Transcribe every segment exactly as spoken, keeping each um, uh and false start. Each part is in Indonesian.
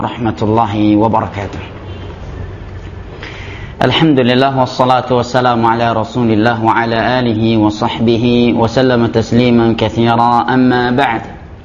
Warahmatullahi wabarakatuh. Alhamdulillah wassalatu wassalamu ala Rasulillah wa ala alihi wa sahbihi wa sallama tasliman katsira, amma ba'd.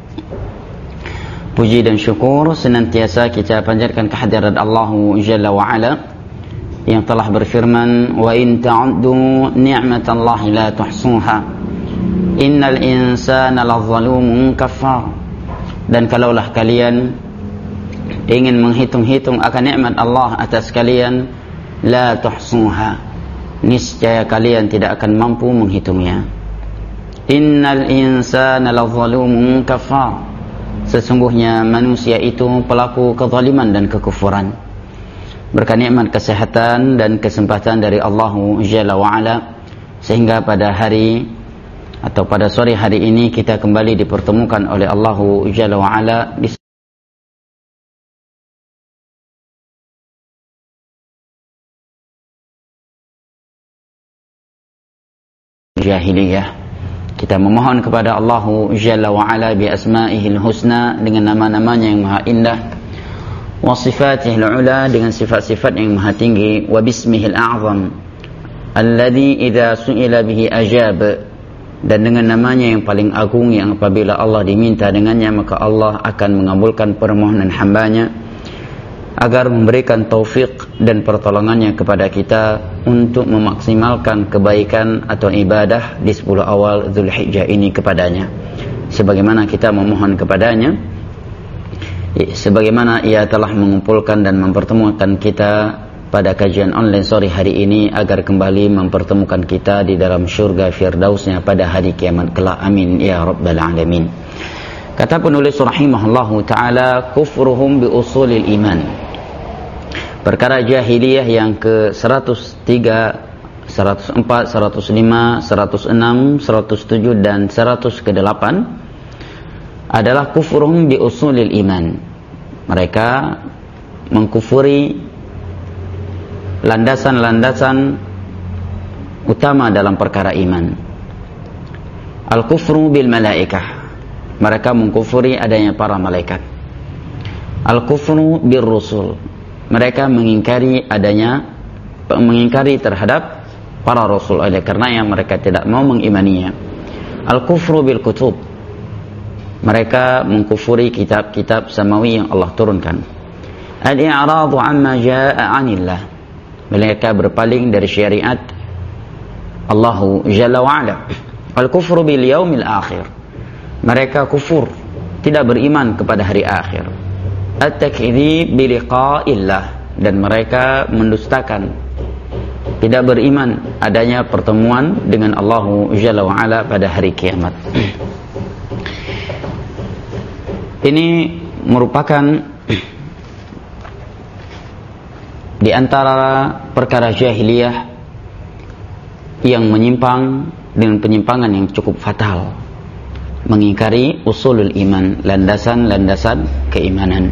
Puji dan syukur senantiasa kita panjatkan kehadirat Allah Jalla wa ala yang telah berfirman, wa in ta'uddu ni'matallahi la tuhsuha innal insana lazzalumun kafar. Dan kalaulah kalian ingin menghitung-hitung akan nikmat Allah atas kalian, la tuhsuha, niscaya kalian tidak akan mampu menghitungnya. Innal insana lazalumun kafar, sesungguhnya manusia itu pelaku kezaliman dan kekufuran. Berkat nikmat kesehatan dan kesempatan dari Allah Jalla wa ala, sehingga pada hari atau pada sore hari ini kita kembali dipertemukan oleh Allah Jalla wa ala di jahiliyah. Kita memohon kepada Allah Jalla wa ala bi asma'ihil husna, dengan nama-namanya yang maha indah, wa sifatihil ula, dengan sifat-sifat yang maha tinggi, wa bismihil a'zam alladhi idza su'ila bihi ajab, dan dengan namanya yang paling agung yang apabila Allah diminta dengannya maka Allah akan mengabulkan permohonan hambanya agar memberikan taufik dan pertolongannya kepada kita untuk memaksimalkan kebaikan atau ibadah di sepuluh awal Dzulhijjah ini kepadanya, sebagaimana kita memohon kepadanya, sebagaimana ia telah mengumpulkan dan mempertemukan kita pada kajian online sore hari ini agar kembali mempertemukan kita di dalam syurga firdausnya pada hari kiamat kelak. Amin ya rabbal alamin. Kata penulis rahimahullahu ta'ala, kufruhum bi usulil iman, perkara jahiliyah yang ke seratus tiga, seratus empat, seratus lima, seratus enam, seratus tujuh dan seratus delapan adalah kufruhum bi usulil iman. Mereka mengkufuri landasan-landasan utama dalam perkara iman. Al-kufru bil malaikah, mereka mengkufuri adanya para malaikat. Al-kufru bir rusul, mereka mengingkari adanya, mengingkari terhadap para rasul, oleh karenanya mereka tidak mau mengimaninya. Al-kufru bil kutub, mereka mengkufuri kitab-kitab samawi yang Allah turunkan. Al-i'radu amma jaa'a 'anillah, mereka berpaling dari syariat Allah Jalla wa ala. Al-kufru bil yaumil akhir, mereka kufur, tidak beriman kepada hari akhir. At-takdzib bi liqa'illah, dan mereka mendustakan, tidak beriman adanya pertemuan dengan Allah Jalla wa ala pada hari kiamat. Ini merupakan di antara perkara jahiliyah yang menyimpang dengan penyimpangan yang cukup fatal, mengingkari usulul iman, landasan-landasan keimanan.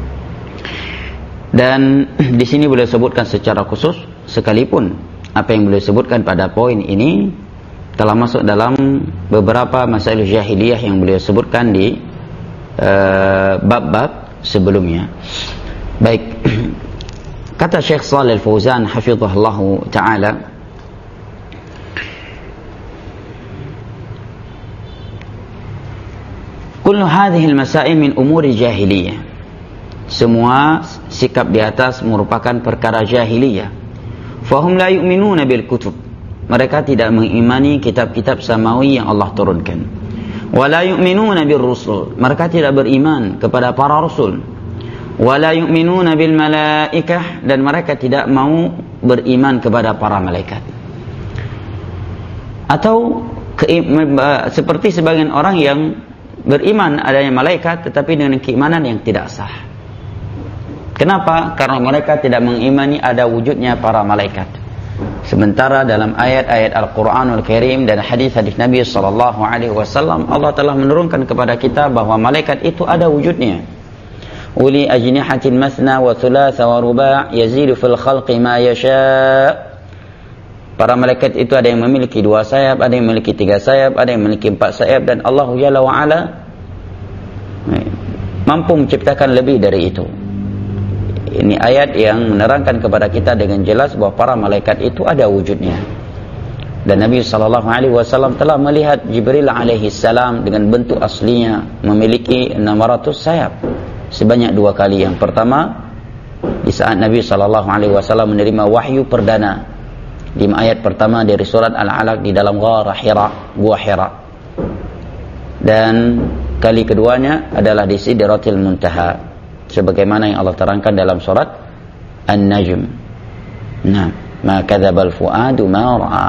Dan di sini beliau sebutkan secara khusus, sekalipun apa yang beliau sebutkan pada poin ini telah masuk dalam beberapa masalah jahiliyah yang beliau sebutkan di bab-bab uh, sebelumnya. Baik, kata Syekh Shalih Al-Fauzan hafizahullahu ta'ala, kullu hadhihi al-masail min umuri jahiliyah, semua sikap di atas merupakan perkara jahiliyah. Fahum la yu'minuna bil kutub, mereka tidak mengimani kitab-kitab samawi yang Allah turunkan. Wa la yu'minuna bir rusul, mereka tidak beriman kepada para rasul. Wa la yu'minuna bil malaikah, dan mereka tidak mau beriman kepada para malaikat. Atau ke, seperti sebagian orang yang beriman adanya malaikat tetapi dengan keimanan yang tidak sah. Kenapa? Karena mereka tidak mengimani ada wujudnya para malaikat. Sementara dalam ayat-ayat Al-Quranul Karim dan hadis-hadis Nabi sallallahu alaihi wasallam, Allah telah menurunkan kepada kita bahwa malaikat itu ada wujudnya. Uli ajnihatin masna wa thulatha wa ruba' yazidu fil khalqi ma yasha'. Para malaikat itu ada yang memiliki dua sayap, ada yang memiliki tiga sayap, ada yang memiliki empat sayap, dan Allah Jalla wa ala mampu menciptakan lebih dari itu. ini ayat yang menerangkan kepada kita dengan jelas bahwa para malaikat itu ada wujudnya. Dan Nabi sallallahu alaihi wasallam telah melihat Jibril alaihi salam dengan bentuk aslinya, memiliki enam ratus sayap sebanyak dua kali. Yang pertama di saat Nabi sallallahu alaihi wasallam menerima wahyu perdana di ayat pertama dari surat Al-Alaq di dalam Ghar Hira, Gua Hira. Dan kali keduanya adalah di Sidratil Muntaha, sebagaimana yang Allah terangkan dalam surat An-Najm. Nah, ma kadzabal fuadu ma ra'a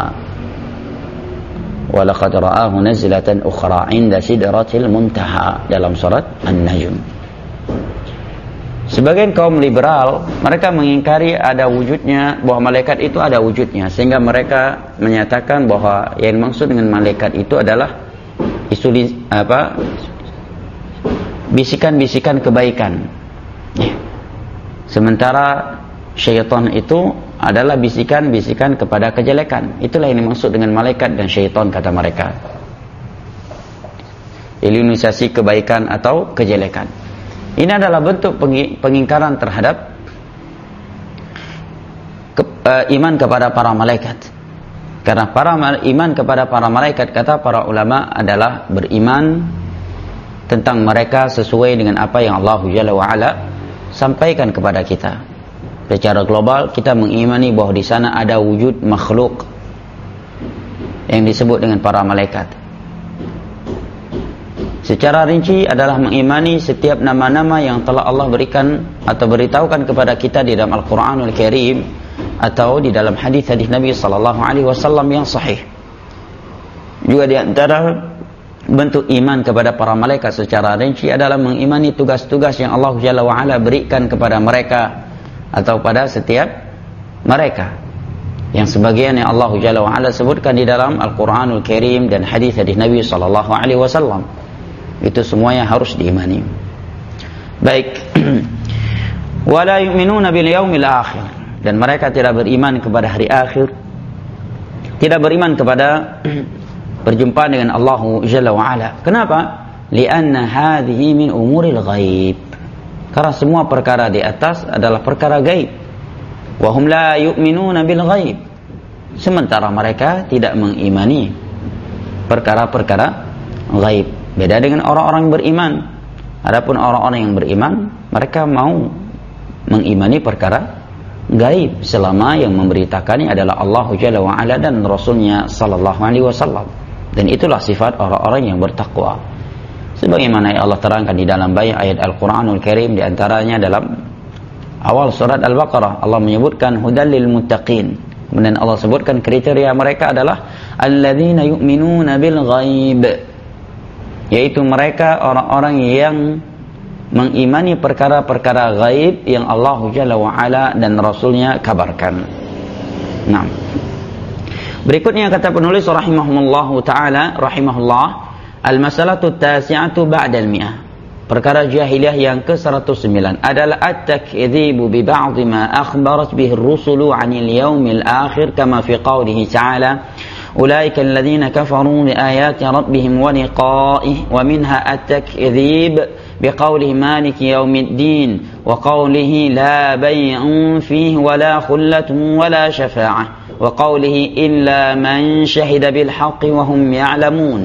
wa laqad ra'ahu nazlatan ukhra 'inda Sidratil Muntaha dalam surat An-Najm. Sebagian kaum liberal mereka mengingkari ada wujudnya, bahwa malaikat itu ada wujudnya, sehingga mereka menyatakan bahwa yang maksud dengan malaikat itu adalah isu apa bisikan-bisikan kebaikan. Ya. Sementara syaitan itu adalah bisikan-bisikan kepada kejelekan. Itulah yang dimaksud dengan malaikat dan syaitan, kata mereka. Eliminasi kebaikan atau kejelekan. Ini adalah bentuk pengingkaran terhadap ke, uh, iman kepada para malaikat. Karena para iman kepada para malaikat, kata para ulama, adalah beriman tentang mereka sesuai dengan apa yang Allah Jalla wa'ala sampaikan kepada kita. Secara global kita mengimani bahwa di sana ada wujud makhluk yang disebut dengan para malaikat. Secara rinci adalah mengimani setiap nama-nama yang telah Allah berikan atau beritahukan kepada kita di dalam Al-Quranul Karim atau di dalam hadis-hadis Nabi sallallahu alaihi wasallam yang sahih. Juga di antara bentuk iman kepada para malaikat secara rinci adalah mengimani tugas-tugas yang Allah Jalla wa'ala berikan kepada mereka atau pada setiap mereka, yang sebagian yang Allah Jalla wa'ala sebutkan di dalam Al-Quranul Karim dan hadis-hadis Nabi sallallahu alaihi wasallam. Itu semuanya harus diimani. Baik. Wala yu'minuna bil yaumil akhir, dan mereka tidak beriman kepada hari akhir, tidak beriman kepada berjumpa dengan Allah Jalla wa'ala. Kenapa? Lianna hadhihi min umuril ghaib. Karena semua perkara di atas adalah perkara gaib. Wa hum la yu'minuna bil ghaib. Sementara mereka tidak mengimani perkara-perkara gaib. Beda dengan orang-orang beriman. Adapun orang-orang yang beriman, mereka mau mengimani perkara gaib selama yang memberitakannya adalah Allah Jalla wa'ala dan Rasulnya sallallahu alaihi wasallam. Dan itulah sifat orang-orang yang bertakwa. Sebagaimana Allah terangkan di dalam banyak ayat Al-Quranul Karim, di antaranya dalam awal surat Al-Baqarah, Allah menyebutkan hudal lil muttaqin. Kemudian Allah sebutkan kriteria mereka adalah alladzina yu'minuna bil ghaib, yaitu mereka orang-orang yang mengimani perkara-perkara gaib yang Allah Jalla wa'ala dan Rasulnya kabarkan. Nah, berikutnya kata penulis rahimahullahu ta'ala, rahimahullah, al-masalatu tasi'atu ba'dal mi'ah. Perkara jahiliyah yang ke seratus sembilan adalah at-takdzibu bi ba'd ma akhbarat bihi ar-rusulu 'anil yaumil akhir kama fi qawlihi ta'ala ulaika alladhina kafaru bi ayati rabbihim wa liqa'ihi wa minha at-takdzib bi qawlihi maliki yaumiddin wa qawlihi la bay'un fihi wa la khullatun wa la syafa'ah wa qawlihi illa man syahida bil haqqi wa hum ya'lamun.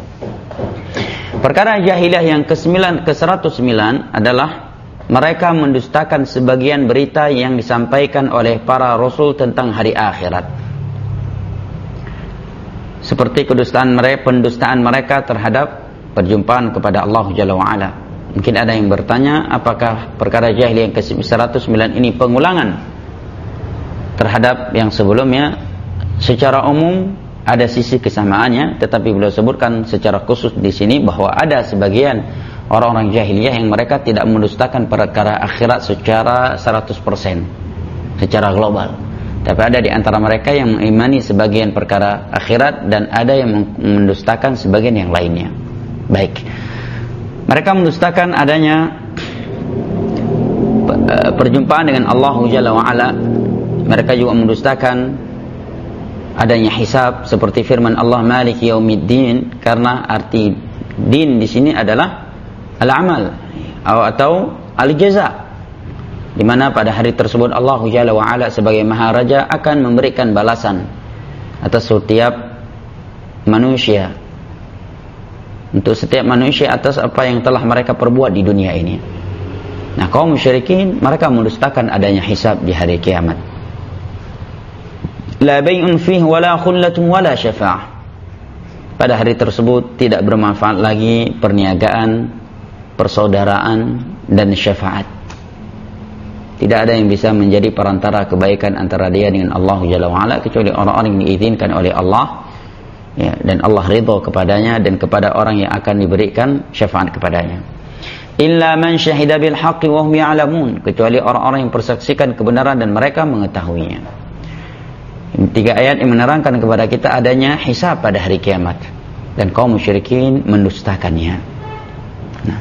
Perkara jahiliyah yang ke sembilan ke seratus sembilan adalah mereka mendustakan sebagian berita yang disampaikan oleh para rasul tentang hari akhirat. Seperti kedustaan mereka, pendustaan mereka terhadap perjumpaan kepada Allah Jalla wa'ala. Mungkin ada yang bertanya, apakah perkara jahiliyah yang ke seratus sembilan ini pengulangan terhadap yang sebelumnya? Secara umum ada sisi kesamaannya, tetapi beliau sebutkan secara khusus di sini bahwa ada sebagian orang-orang jahiliyah yang mereka tidak mendustakan perkara akhirat secara seratus persen secara global. Tapi ada di antara mereka yang mengimani sebagian perkara akhirat dan ada yang mendustakan sebagian yang lainnya. Baik. Mereka mendustakan adanya perjumpaan dengan Allah Jalla wa'ala. Mereka juga mendustakan adanya hisab seperti firman Allah Maliki Yaumiddin, karena arti din di sini adalah al-amal atau al-jaza. di mana pada hari tersebut Allah Jalla wa Ala sebagai Maha Raja akan memberikan balasan atas setiap manusia, untuk setiap manusia atas apa yang telah mereka perbuat di dunia ini. Nah, kaum musyrikin mereka mendustakan adanya hisab di hari kiamat. La bay'un fihi wala khullatun wala syafa'ah. Pada hari tersebut tidak bermanfaat lagi perniagaan, persaudaraan, dan syafaat. Tidak ada yang bisa menjadi perantara kebaikan antara dia dengan Allah Jalla wa Ala kecuali orang-orang yang diizinkan oleh Allah, ya, dan Allah ridha kepadanya dan kepada orang yang akan diberikan syafaat kepadanya. Illa man syahida bil haqqi wa hum ya'lamun, kecuali orang-orang yang persaksikan kebenaran dan mereka mengetahuinya. Tiga ayat yang menerangkan kepada kita adanya hisab pada hari kiamat, dan kaum musyrikin mendustakannya. Nah,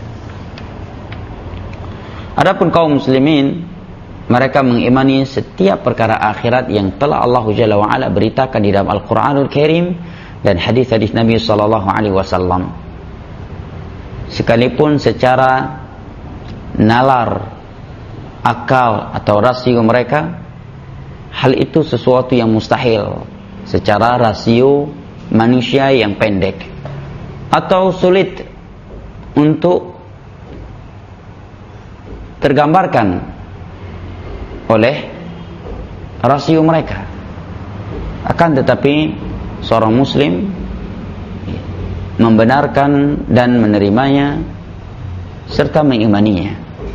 adapun kaum muslimin, mereka mengimani setiap perkara akhirat yang telah Allah Jalla wa Ala beritakan di dalam Al-Quranul Karim dan hadis-hadis Nabi sallallahu alaihi wasallam. Sekalipun secara nalar, akal atau rasio mereka, hal itu sesuatu yang mustahil secara rasio manusia yang pendek, atau sulit untuk tergambarkan oleh rasio mereka. Akan tetapi seorang muslim membenarkan dan menerimanya serta mengimaninya.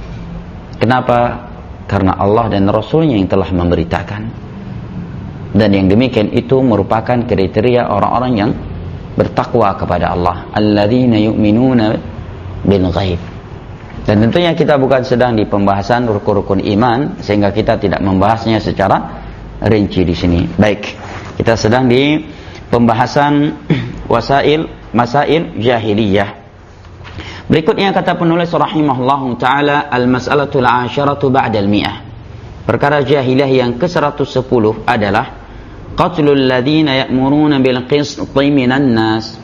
Kenapa? Karena Allah dan Rasulnya yang telah memberitakan, dan yang demikian itu merupakan kriteria orang-orang yang bertakwa kepada Allah, alladzina yu'minuna bil ghaib. Dan tentunya kita bukan sedang di pembahasan rukun-rukun iman, sehingga kita tidak membahasnya secara rinci di sini. Baik, kita sedang di pembahasan wasail masail jahiliyah. Berikutnya kata penulis rahimahullahu taala, al-mas'alatul 'asharatu ba'da al-mi'ah. Perkara jahiliyah yang ke seratus sepuluh adalah qatlul ladzina ya'muruna bil qisti minan nas.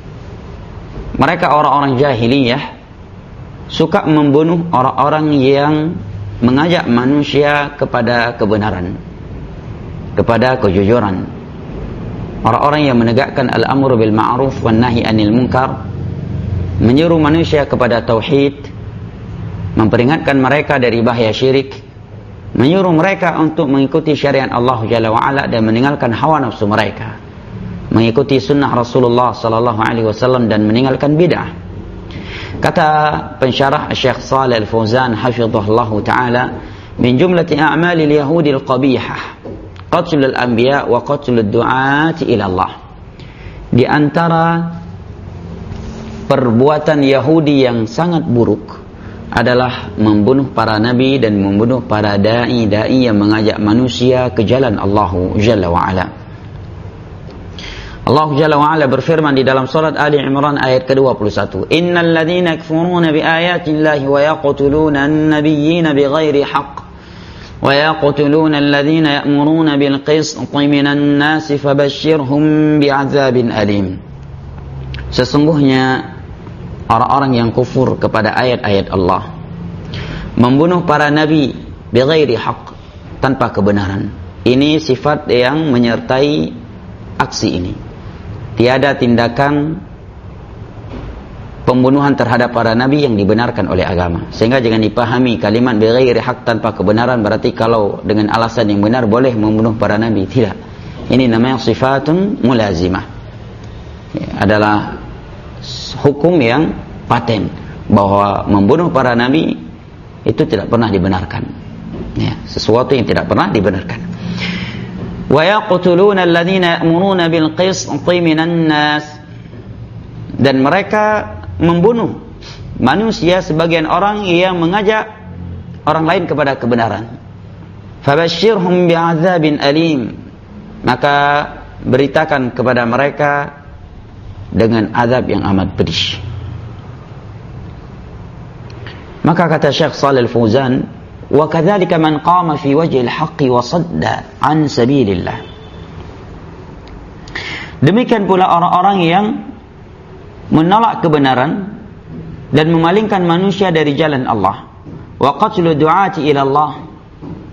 Mereka orang-orang jahiliyah suka membunuh orang-orang yang mengajak manusia kepada kebenaran, kepada kejujuran. Orang-orang yang menegakkan al-amru bil ma'ruf wan nahi anil munkar, menyuruh manusia kepada tauhid, memperingatkan mereka dari bahaya syirik, menyuruh mereka untuk mengikuti syariat Allah Jalla wa Ala dan meninggalkan hawa nafsu mereka, mengikuti sunnah Rasulullah sallallahu alaihi wasallam dan meninggalkan bid'ah. Kata pensyarah Syekh Shalih Al-Fauzan hafizahullahu taala, min jumlati a'malil yahudi al-qabihah qatlul anbiya wa qatlud du'ati ila Allah. Di antara perbuatan Yahudi yang sangat buruk adalah membunuh para nabi dan membunuh para dai-dai yang mengajak manusia ke jalan Allah Jalla wa Ala. Allah Jalla wa Ala berfirman di dalam surat Ali Imran ayat ke dua puluh satu, innal ladzina yakfuruna bi ayatillahi wa yaqtuluna an-nabiyyina bighairi haqq wa yaqtuluna alladhina ya'muruna bil qisti minan nasi fabashshirhum bi'adzabin alim. Sesungguhnya orang-orang yang kufur kepada ayat-ayat Allah, membunuh para nabi bighairi haqq, tanpa kebenaran. Ini sifat yang menyertai aksi ini. Tiada tindakan pembunuhan terhadap para nabi yang dibenarkan oleh agama. Sehingga jangan dipahami kalimat bighairi haq tanpa kebenaran berarti kalau dengan alasan yang benar boleh membunuh para nabi. Tidak. Ini namanya sifatun mulazimah. Ya, adalah hukum yang paten bahwa membunuh para nabi itu tidak pernah dibenarkan. Ya, sesuatu yang tidak pernah dibenarkan. Wa yaqtuluna alladhina ya'muruna bil qisti minan nas, dan mereka membunuh manusia sebagian orang yang mengajak orang lain kepada kebenaran. Fabashshirhum bi'adzabin alim, maka beritakan kepada mereka dengan azab yang amat pedih. Maka kata Syekh Shalih Al-Fauzan, wa kadzalika man qama fi wajhil haqqi wa sadda an sabilillah. Demikian pula orang-orang yang menolak kebenaran dan memalingkan manusia dari jalan Allah. Wa qatlu du'ati ila Allah,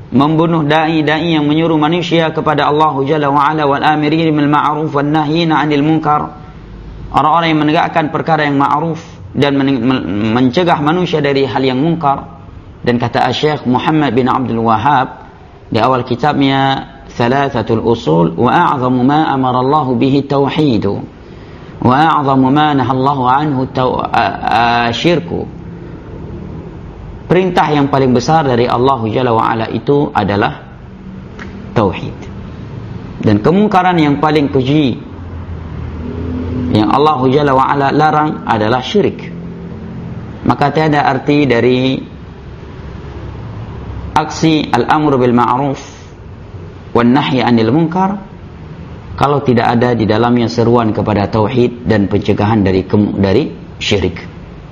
membunuh dai-dai yang menyuruh manusia kepada Allah Jalla wa Ala wal amirin bil ma'ruf wan nahyina 'anil munkar, orang-orang yang menegakkan perkara yang ma'ruf dan mencegah manusia dari hal yang munkar. Dan kata Syekh Muhammad bin Abdul Wahhab di awal kitabnya Thalathatul Usul, wa a'zamu ma amara Allah bihi tauhid wa a'zamu ma nahallahu anhu syirku. Perintah yang paling besar dari Allah Jalla wa Ala itu adalah tauhid. Dan kemungkaran yang paling keji yang Allah Jalla wa Ala larang adalah syirik. Maka tiada arti dari aksi al-amru bil ma'ruf wan nahyi 'anil munkar kalau tidak ada di dalamnya seruan kepada tauhid dan pencegahan dari dari syirik.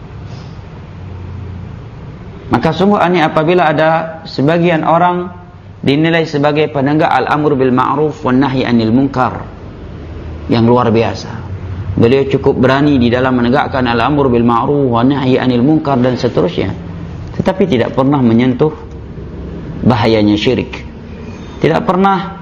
Maka sungguh aneh apabila ada sebagian orang dinilai sebagai penegak al-amru bil ma'ruf wan nahyi 'anil munkar yang luar biasa. Beliau cukup berani di dalam menegakkan al-amru bil ma'ruf wan nahyi 'anil munkar dan seterusnya, tetapi tidak pernah menyentuh bahayanya syirik, tidak pernah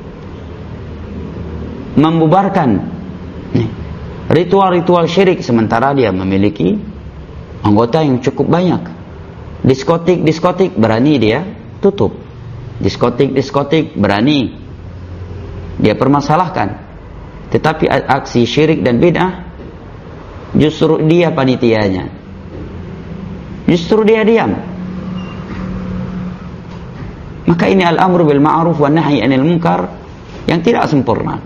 membubarkan ritual-ritual syirik, sementara dia memiliki anggota yang cukup banyak. Diskotik-diskotik berani dia tutup, diskotik-diskotik berani dia permasalahkan, tetapi aksi syirik dan bid'ah justru dia panitianya, justru dia diam. Maka ini al-amru bil ma'ruf wa nahyi 'anil munkar yang tidak sempurna.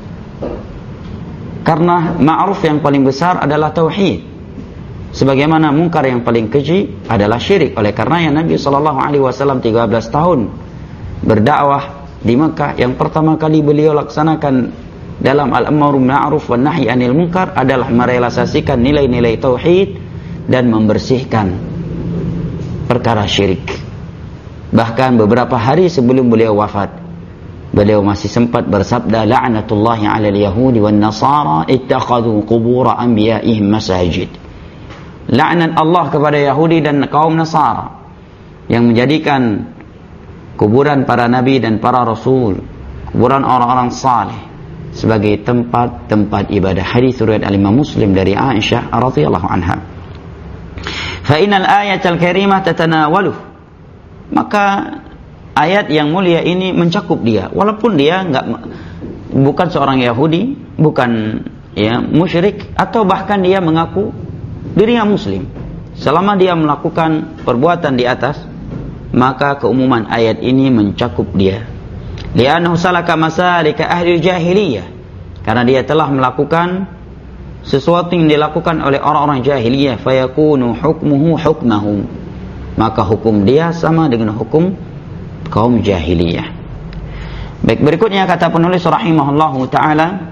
Karena ma'ruf yang paling besar adalah tauhid, sebagaimana munkar yang paling keji adalah syirik. Oleh karena Nabi sallallahu alaihi wasallam tiga belas tahun berdakwah di Mekah, yang pertama kali beliau laksanakan dalam al-amru bil ma'ruf wa nahyi 'anil munkar adalah merealisasikan nilai-nilai tauhid dan membersihkan perkara syirik. Bahkan beberapa hari sebelum beliau wafat, beliau masih sempat bersabda, la'natullahi 'alal yahudi wan nasara ittakhadhu qubur anbiya'ihim masajid. Laknat Allah kepada Yahudi dan kaum Nasara yang menjadikan kuburan para nabi dan para rasul, kuburan orang-orang saleh sebagai tempat-tempat ibadah. Hadis riwayat Imam Muslim dari Aisyah radhiyallahu anha. Fa innal ayatal karimah tatanawaluh. Maka ayat yang mulia ini mencakup dia, walaupun dia enggak, bukan seorang Yahudi, bukan ya musyrik, atau bahkan dia mengaku dirinya muslim. Selama dia melakukan perbuatan di atas, maka keumuman ayat ini mencakup dia. Li'annahu salaka masalika ahli jahiliyah, karena dia telah melakukan sesuatu yang dilakukan oleh orang-orang jahiliyah, fayakunu hukmuhu hukmahu, maka hukum dia sama dengan hukum kaum jahiliyah. Baik, berikutnya kata penulis rahimahullahu taala.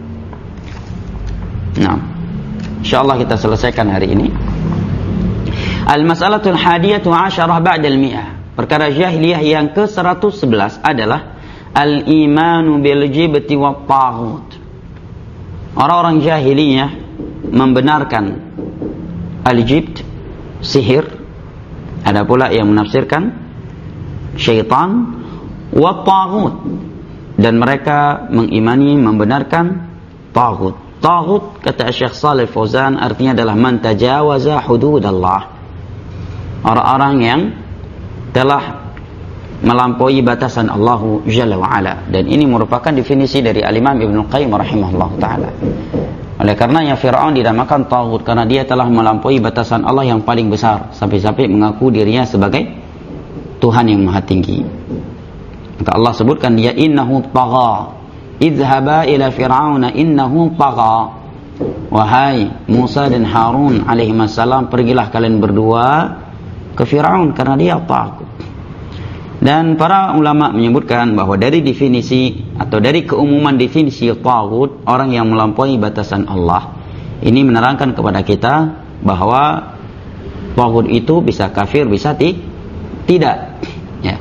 Nah, insyaallah kita selesaikan hari ini. Al-mas'alatul hadiyatu asyarah ba'da al-mi'ah. Perkara jahiliyah yang ke seratus sebelas adalah al-imanu bil jibti wat taghut. Orang-orang jahiliyah membenarkan al-jibt, sihir. Ada pula yang menafsirkan syaitan, wa taghut, dan mereka mengimani membenarkan taghut. Taghut kata Syekh Shalih Fauzan artinya adalah man tajawaza hududallah, orang-orang yang telah melampaui batasan Allah Jalla wa Ala. Dan ini merupakan definisi dari Al-Imam Ibnu Qayyim rahimahullah taala. Oleh karenanya Fir'aun dinamakan taghut karena dia telah melampaui batasan Allah yang paling besar, sampai-sampai mengaku dirinya sebagai Tuhan yang maha tinggi. Maka Allah sebutkan dia, innahu tagha, idhaba ila fir'auna innahu tagha. Wahai Musa dan Harun alaihi salam, pergilah kalian berdua ke Fir'aun karena dia takut. Dan para ulama menyebutkan bahwa dari definisi atau dari keumuman definisi taghut, orang yang melampaui batasan Allah, ini menerangkan kepada kita bahwa taghut itu bisa kafir, bisa ti tidak. Ya.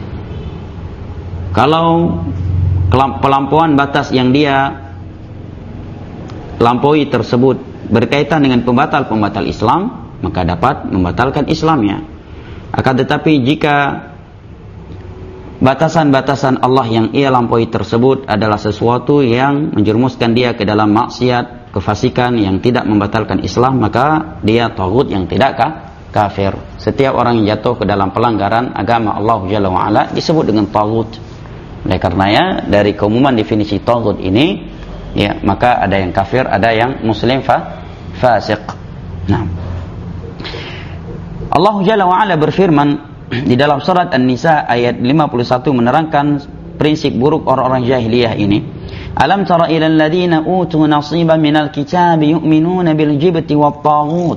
Kalau pelampauan batas yang dia lampaui tersebut berkaitan dengan pembatal-pembatal Islam, maka dapat membatalkan Islamnya. Akan tetapi jika batasan-batasan Allah yang ia lampaui tersebut adalah sesuatu yang menjerumuskan dia ke dalam maksiat, kefasikan yang tidak membatalkan Islam, maka dia taghut yang tidak kah? Kafir. Setiap orang yang jatuh ke dalam pelanggaran agama Allah Jalla wa Ala disebut dengan taghut. Oleh karenanya dari keumuman definisi taghut ini, ya, maka ada yang kafir, ada yang muslim fa fasik. Nah, Allah Jalla wa Ala berfirman di dalam surat An-Nisa ayat lima puluh satu menerangkan prinsip buruk orang-orang jahiliyah ini. Alam tara ilal ladzina utu nasiban minal kitabi yu'minuna bil jibti wat taghut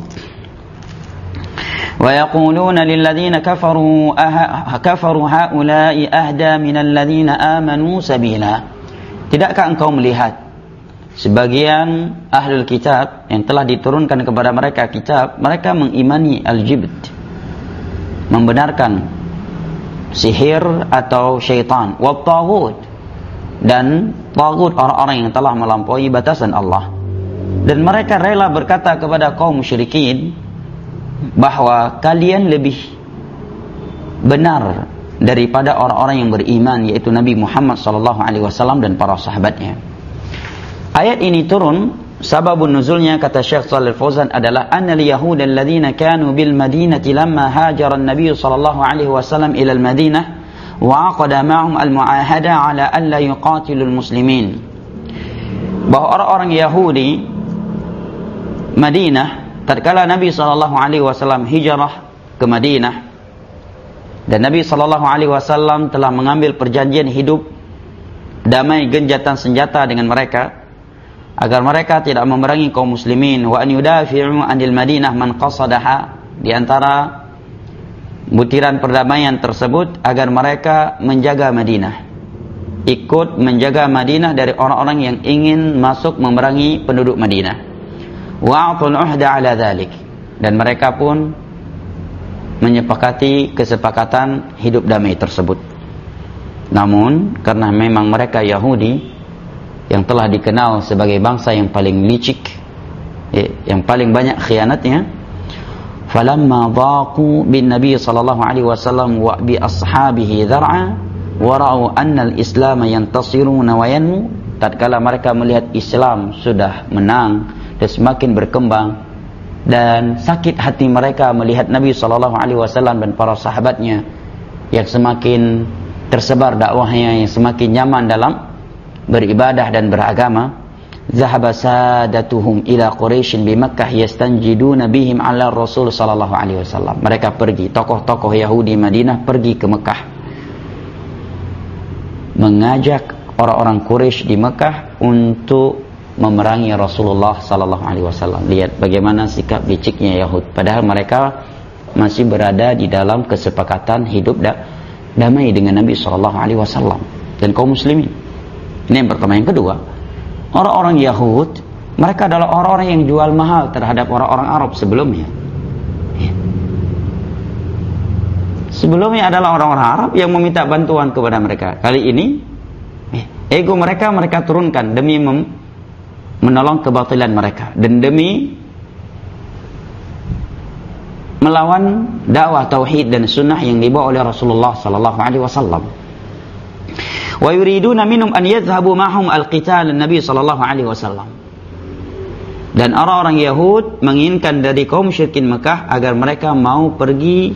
wa yaquluna lil ladzina kafaru kafaru haula'i ahda minal ladzina amanu sabila. Tidakkah engkau melihat sebagian ahlul kitab yang telah diturunkan kepada mereka kitab, mereka mengimani al-jibt, membenarkan sihir atau syaitan, wa taghut, dan taghut orang-orang yang telah melampaui batasan Allah. Dan mereka rela berkata kepada kaum musyrikin bahwa kalian lebih benar daripada orang-orang yang beriman, yaitu Nabi Muhammad sallallahu alaihi wasallam dan para sahabatnya. Ayat ini turun, sababun nuzulnya kata Syekh Shalih Fauzan adalah annal yahud alladzina kanu bil madinati lamma hajara an-nabiy sallallahu alaihi wasallam ila al-Madinah wa aqada ma'hum al-mu'ahada ala an la yuqatilul muslimin. Bahwa orang-orang Yahudi Madinah tatkala Nabi sallallahu alaihi wasallam hijrah ke Madinah dan Nabi sallallahu alaihi wasallam telah mengambil perjanjian hidup damai genjatan senjata dengan mereka agar mereka tidak memerangi kaum muslimin, wa an yudafi'u 'anil Madinah man qasadaha, di antara butiran perdamaian tersebut agar mereka menjaga Madinah, ikut menjaga Madinah dari orang-orang yang ingin masuk memerangi penduduk Madinah. Wa'atul 'uhda 'ala dzalik, dan mereka pun menyepakati kesepakatan hidup damai tersebut. Namun karena memang mereka Yahudi yang telah dikenal sebagai bangsa yang paling licik, ya, yang paling banyak khianatnya, falamma dhaqu bin nabi sallallahu alaihi wasallam wa bi ashabihi dhar'a wa ra'u anna al-islam yantasiruna wa yanmu, tatkala mereka melihat Islam sudah menang dan semakin berkembang, dan sakit hati mereka melihat Nabi sallallahu alaihi wasallam dan para sahabatnya yang semakin tersebar dakwahnya, yang semakin nyaman dalam beribadah dan beragama, zahaba sadatuhum ila Quraisy bi Makkah yastanjiduna bihim ala Rasul sallallahu alaihi wasallam. Mereka pergi, tokoh-tokoh Yahudi Madinah pergi ke Mekah mengajak orang-orang Quraisy di Mekah untuk memerangi Rasulullah sallallahu alaihi wasallam. Lihat bagaimana sikap liciknya Yahud, padahal mereka masih berada di dalam kesepakatan hidup da damai dengan Nabi sallallahu alaihi wasallam dan kaum muslimin. Ini yang pertama. Yang kedua, orang-orang Yahud, mereka adalah orang-orang yang jual mahal terhadap orang-orang Arab sebelumnya. Sebelumnya adalah orang-orang Arab yang meminta bantuan kepada mereka. Kali ini, ego mereka mereka turunkan demi mem menolong kebatilan mereka dan demi melawan dakwah tauhid dan sunnah yang dibawa oleh Rasulullah sallallahu alaihi wasallam. Wa yuriduna minhum an yadhhabu ma'hum al-qital an-nabi sallallahu alaihi wasallam. Dan orang-orang Yahud menginginkan dari kaum musyrikin Mekah agar mereka mau pergi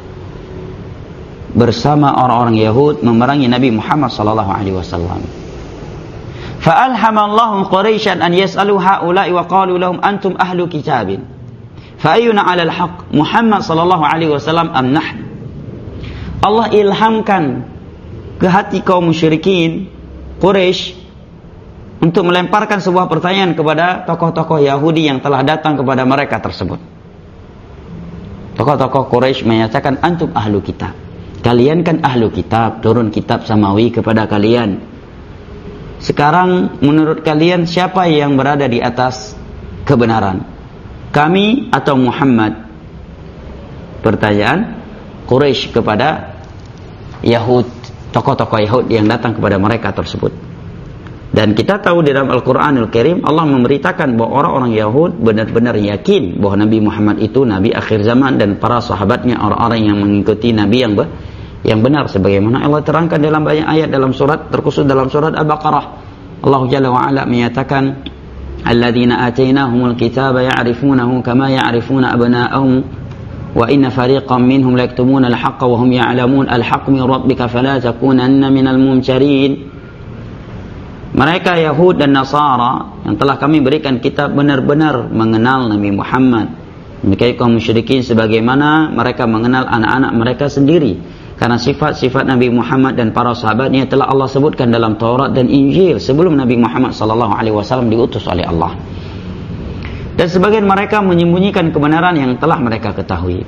bersama orang-orang Yahud memerangi Nabi Muhammad sallallahu alaihi wasallam. Fa alhama Allahu Quraisyan an yas'alu haula'i wa qalu lahum antum ahlu kitabin. Fa ayyuna 'alal haqq Muhammad sallallahu alaihi wasallam am nahnu. Allah ilhamkan ke hati kaum musyrikin Quraisy untuk melemparkan sebuah pertanyaan kepada tokoh-tokoh Yahudi yang telah datang kepada mereka tersebut. Tokoh-tokoh Quraisy menyatakan, antum ahlu kitab, kalian kan ahlu kitab, turun kitab samawi kepada kalian. Sekarang menurut kalian siapa yang berada di atas kebenaran, kami atau Muhammad? Pertanyaan Quraisy kepada Yahud, tokoh-tokoh Yahud yang datang kepada mereka tersebut. Dan kita tahu di dalam Al-Quranul Karim Allah memberitakan bahwa orang-orang Yahud benar-benar yakin bahwa Nabi Muhammad itu Nabi akhir zaman dan para sahabatnya orang-orang yang mengikuti Nabi yang be yang benar sebagaimana Allah terangkan dalam banyak ayat dalam surat, terkhusus dalam surat Al-Baqarah. Allah Jalla wa Ala menyatakan, alladzina atainahumul kitaba ya'rifunahu kama ya'rifuna abna'ahum wa inna fariqan minhum la yaktumuna al-haqqa wa hum ya'lamun al-haqqu min rabbika fala takunanna minal mumtarin. Mereka Yahud dan Nasara yang telah kami berikan kitab benar-benar mengenal Nabi Muhammad. Demikian kaum musyrikin sebagaimana mereka mengenal anak-anak mereka sendiri. Karena sifat-sifat Nabi Muhammad dan para sahabatnya telah Allah sebutkan dalam Taurat dan Injil sebelum Nabi Muhammad sallallahu alaihi wasallam diutus oleh Allah. Dan sebagian mereka menyembunyikan kebenaran yang telah mereka ketahui.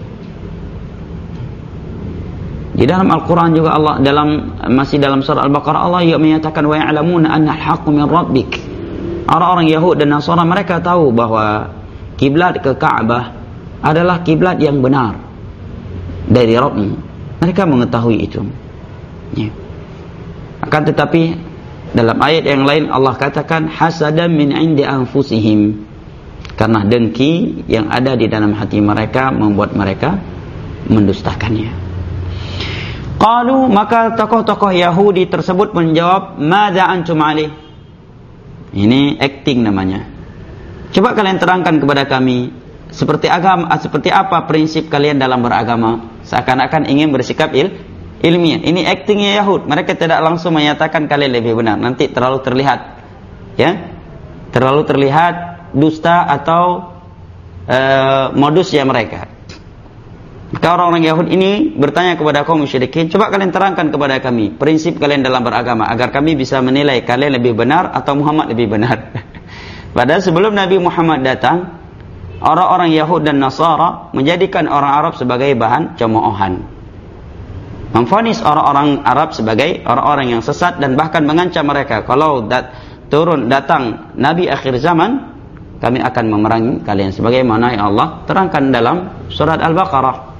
Di dalam Al-Quran juga Allah dalam masih dalam surah Al-Baqarah Allah juga menyatakan wa ya'lamuna anna al-haqqu min rabbik. Orang-orang Yahud dan Nasara mereka tahu bahwa kiblat ke Ka'bah adalah kiblat yang benar dari Rabbmu. Mereka mengetahui itu. Ya. Akan tetapi dalam ayat yang lain Allah katakan hasadan min 'indi anfusihim. Karena dengki yang ada di dalam hati mereka membuat mereka mendustakannya. Qalu, maka tokoh-tokoh Yahudi tersebut menjawab, madza antum alih. Ini acting namanya. Coba kalian terangkan kepada kami seperti agama, seperti apa prinsip kalian dalam beragama. Seakan-akan ingin bersikap il, ilmiah. Ini actingnya Yahud. Mereka tidak langsung menyatakan kalian lebih benar. Nanti terlalu terlihat, ya, terlalu terlihat dusta atau uh, modusnya mereka. Maka orang-orang Yahud ini bertanya kepada kaum musyrikin, coba kalian terangkan kepada kami prinsip kalian dalam beragama agar kami bisa menilai kalian lebih benar atau Muhammad lebih benar. Padahal sebelum Nabi Muhammad datang, orang-orang Yahud dan Nasara menjadikan orang Arab sebagai bahan cemoohan, memvonis orang-orang Arab sebagai orang-orang yang sesat dan bahkan mengancam mereka, kalau dat turun datang Nabi akhir zaman, kami akan memerangi kalian sebagaimana yang Allah terangkan dalam surat Al-Baqarah.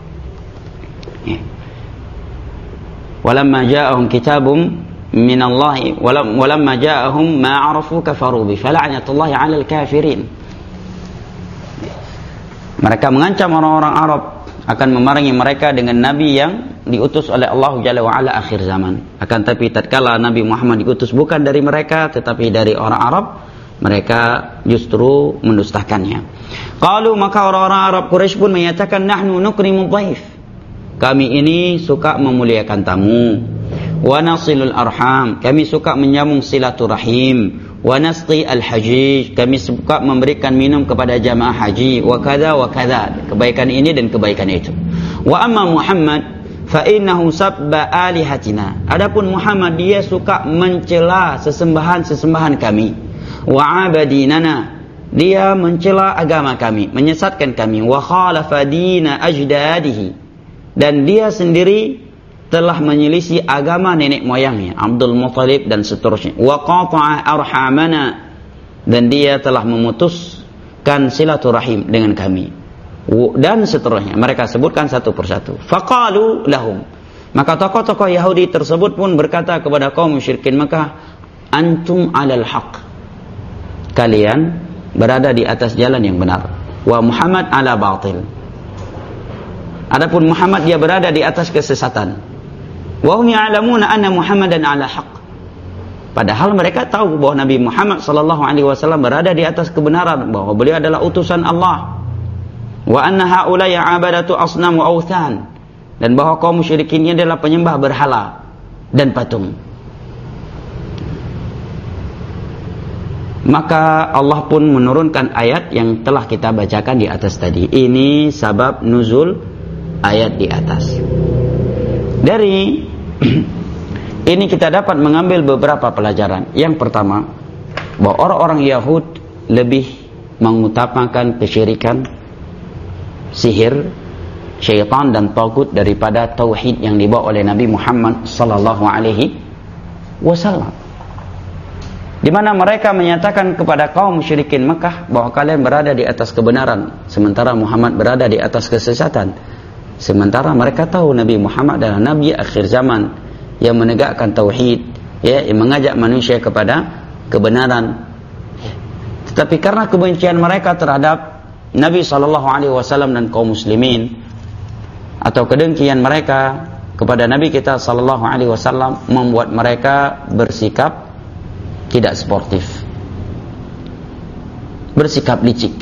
Walamma ja'ahum kitabum minallahi walamma ja'ahum ma 'arafu kafaru bi fala'natullahi 'alal kafirin. Mereka mengancam orang-orang Arab akan memerangi mereka dengan nabi yang diutus oleh Allah Jalla wa Ala akhir zaman. Akan tapi tatkala Nabi Muhammad diutus bukan dari mereka tetapi dari orang Arab, mereka justru mendustakannya. Qalu, maka orang-orang Arab Quraisy pun menyatakan, nahnu nukrimu dhaif. Kami ini suka memuliakan tamu. Wa nasilul arham, kami suka menyambung silaturahim. Wa nasqi al-hajij, kami suka memberikan minum kepada jamaah haji. Wa kadza wa kadza, kebaikan ini dan kebaikan itu. Wa amma Muhammad fa innahu sabba alihatina. Adapun Muhammad, dia suka mencela sesembahan-sesembahan kami. Wa abadinana, dia mencela agama kami, menyesatkan kami. Wa khalafa dina ajdadihi, dan dia sendiri telah menyelisih agama nenek moyangnya Abdul Muthalib dan seterusnya. Wa qata'a arhamana, dan dia telah memutuskan silaturahim dengan kami dan seterusnya. Mereka sebutkan satu persatu. Faqalu lahum, maka tokoh-tokoh Yahudi tersebut pun berkata kepada kaum musyrikin Makkah, antum alal haq, kalian berada di atas jalan yang benar. Wa Muhammad ala batil, adapun Muhammad dia berada di atas kesesatan. Wa hum ya'lamuna anna Muhammadan ala haq, padahal mereka tahu bahwa Nabi Muhammad sallallahu alaihi wasallam berada di atas kebenaran, bahwa beliau adalah utusan Allah. Wa anna haula ya'abadatu asnam wa awthan, dan bahwa kaum musyrikin ini adalah penyembah berhala dan patung. Maka Allah pun menurunkan ayat yang telah kita bacakan di atas tadi. Ini sabab nuzul ayat di atas. Dari ini kita dapat mengambil beberapa pelajaran. Yang pertama, bahwa orang-orang Yahud lebih mengutamakan kesyirikan, sihir, syaitan dan tagut daripada tauhid yang dibawa oleh Nabi Muhammad sallallahu alaihi wasallam. Di mana mereka menyatakan kepada kaum musyrikin Mekah bahwa kalian berada di atas kebenaran, sementara Muhammad berada di atas kesesatan. Sementara mereka tahu Nabi Muhammad adalah Nabi akhir zaman yang menegakkan tauhid, ya, yang mengajak manusia kepada kebenaran. Tetapi karena kebencian mereka terhadap Nabi sallallahu alaihi wasallam dan kaum muslimin, atau kedengkian mereka kepada Nabi kita sallallahu alaihi wasallam membuat mereka bersikap tidak sportif, bersikap licik.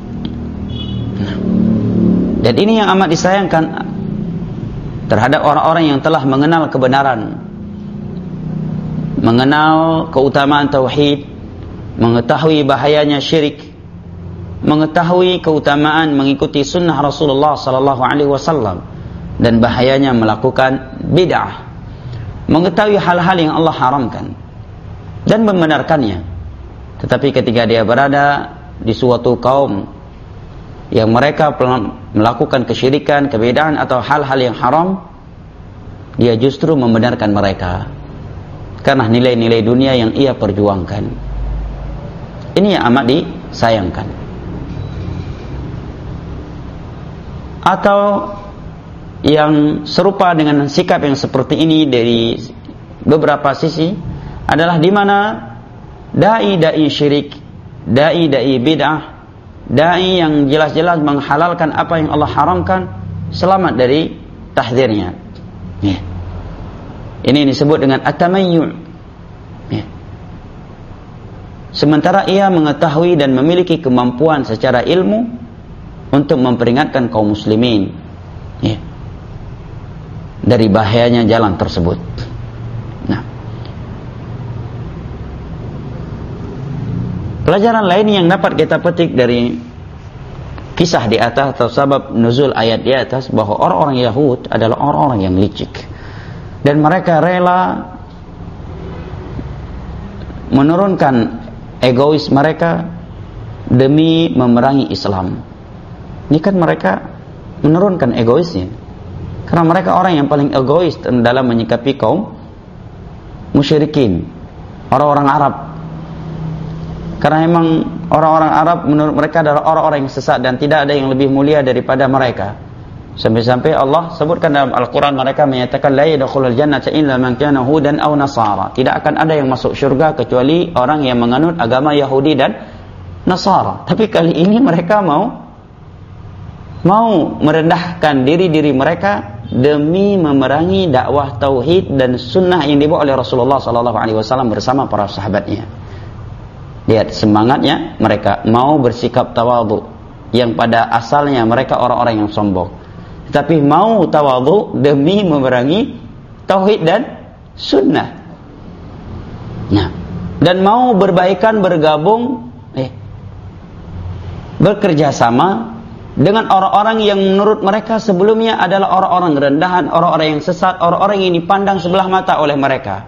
Dan ini yang amat disayangkan terhadap orang-orang yang telah mengenal kebenaran, mengenal keutamaan tauhid, mengetahui bahayanya syirik, mengetahui keutamaan mengikuti sunnah Rasulullah sallallahu alaihi wasallam dan bahayanya melakukan bid'ah, mengetahui hal-hal yang Allah haramkan dan membenarkannya. Tetapi ketika dia berada di suatu kaum yang mereka melakukan kesyirikan, kebid'ahan atau hal-hal yang haram, dia justru membenarkan mereka karena nilai-nilai dunia yang ia perjuangkan. Ini yang amat disayangkan. Atau yang serupa dengan sikap yang seperti ini dari beberapa sisi adalah di mana dai-dai syirik, dai-dai bid'ah, dai yang jelas-jelas menghalalkan apa yang Allah haramkan, selamat dari tahdzirnya. Ya. Ini disebut dengan at-tamayyu'. Ya. Sementara ia mengetahui dan memiliki kemampuan secara ilmu untuk memperingatkan kaum muslimin, ya, dari bahayanya jalan tersebut. Nah, pelajaran lain yang dapat kita petik dari kisah di atas atau sebab nuzul ayat di atas, bahwa orang-orang Yahud adalah orang-orang yang licik dan mereka rela menurunkan egois mereka demi memerangi Islam. Ini kan mereka menurunkan egoisnya, karena mereka orang yang paling egois dalam menyikapi kaum musyrikin, orang-orang Arab. Karena memang orang-orang Arab menurut mereka adalah orang-orang yang sesat dan tidak ada yang lebih mulia daripada mereka. Sampai-sampai Allah sebutkan dalam Al-Quran, mereka menyatakan la yadkhulul jannata illa man kana hudan aw nasara. Tidak akan ada yang masuk syurga kecuali orang yang menganut agama Yahudi dan Nasara. Tapi kali ini mereka mau mau merendahkan diri-diri mereka demi memerangi dakwah tauhid dan sunnah yang dibawa oleh Rasulullah sallallahu alaihi wasallam bersama para sahabatnya. Lihat semangatnya, mereka mau bersikap tawadhu yang pada asalnya mereka orang-orang yang sombong, tetapi mau tawadhu demi memerangi tauhid dan sunnah. Nah, dan mau berbaikan, bergabung, eh, bekerja sama dengan orang-orang yang menurut mereka sebelumnya adalah orang-orang rendahan, orang-orang yang sesat, orang-orang yang dipandang sebelah mata oleh mereka,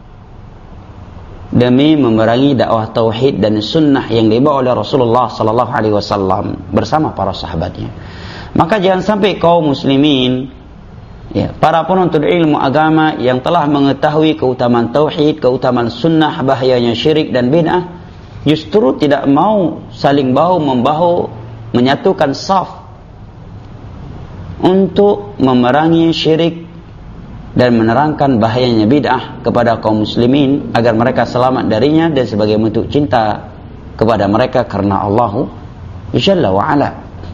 demi memerangi dakwah tauhid dan sunnah yang dibawa oleh Rasulullah sallallahu alaihi wasallam bersama para sahabatnya. Maka jangan sampai kaum muslimin, ya, para penuntut ilmu agama yang telah mengetahui keutamaan tauhid, keutamaan sunnah, bahayanya syirik dan bid'ah, justru tidak mau saling bahu membahu menyatukan saf untuk memerangi syirik dan menerangkan bahayanya bid'ah kepada kaum muslimin agar mereka selamat darinya, dan sebagai bentuk cinta kepada mereka karena Allah Jalla wa Ala.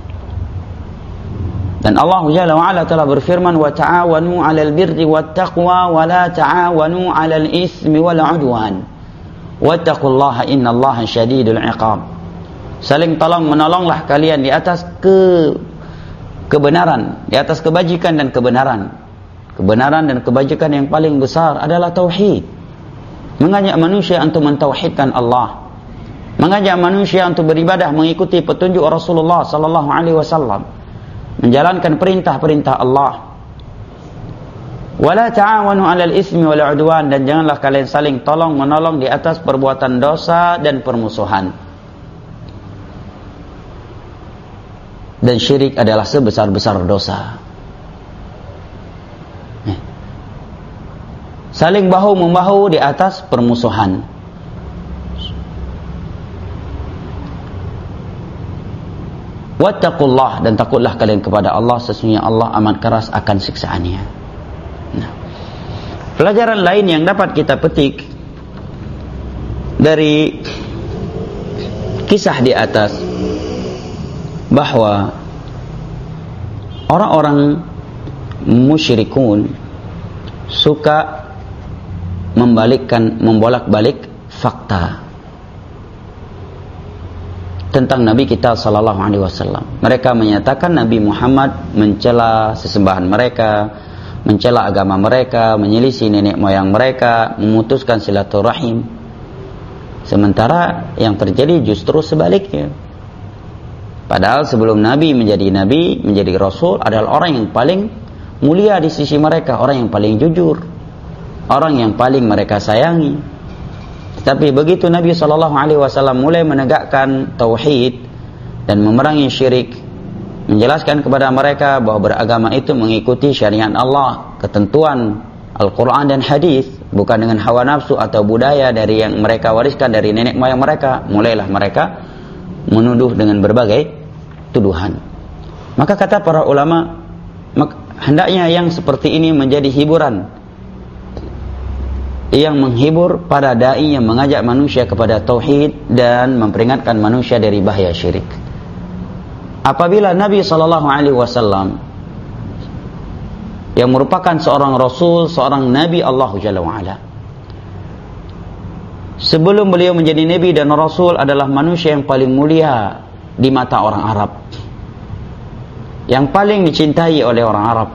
Dan Allah Jalla wa Ala telah berfirman, wa ta'awanu 'alal birri wat taqwa wa la ta'awanu 'alal ismi wal 'udwan wattaqullaha innallaha syadidul 'iqab. Saling tolong menolonglah kalian di atas ke kebenaran, di atas kebajikan dan kebenaran. Kebenaran dan kebajikan yang paling besar adalah tauhid. Mengajak manusia untuk mentauhidkan Allah, mengajak manusia untuk beribadah mengikuti petunjuk Rasulullah sallallahu alaihi wasallam, menjalankan perintah-perintah Allah. Wala ta'awanu 'alal ismi wal 'udwan, dan janganlah kalian saling tolong menolong di atas perbuatan dosa dan permusuhan. Dan syirik adalah sebesar-besar dosa. Saling bahu-membahu di atas permusuhan. Wattaqullah, dan takutlah kalian kepada Allah, sesungguhnya Allah amat keras akan siksaannya. Nah, pelajaran lain yang dapat kita petik dari kisah di atas, bahwa orang-orang musyrikun suka membalikkan, membolak-balik fakta tentang Nabi kita sallallahu alaihi wasallam. Mereka menyatakan Nabi Muhammad mencela sesembahan mereka, mencela agama mereka, menyelisih nenek moyang mereka, memutuskan silaturahim. Sementara yang terjadi justru sebaliknya. Padahal sebelum Nabi menjadi Nabi, menjadi Rasul adalah orang yang paling mulia di sisi mereka, orang yang paling jujur, orang yang paling mereka sayangi. Tapi begitu Nabi shallallahu alaihi wasallam mulai menegakkan tauhid dan memerangi syirik, menjelaskan kepada mereka bahwa beragama itu mengikuti syariat Allah, ketentuan Al-Quran dan hadis, bukan dengan hawa nafsu atau budaya dari yang mereka wariskan dari nenek moyang mereka. Mulailah mereka menuduh dengan berbagai tuduhan. Maka kata para ulama, hendaknya yang seperti ini menjadi hiburan, yang menghibur para dai yang mengajak manusia kepada tauhid dan memperingatkan manusia dari bahaya syirik. Apabila Nabi sallallahu alaihi wasallam yang merupakan seorang rasul, seorang nabi Allah Jalla wa Ala, sebelum beliau menjadi nabi dan rasul adalah manusia yang paling mulia di mata orang Arab, yang paling dicintai oleh orang Arab.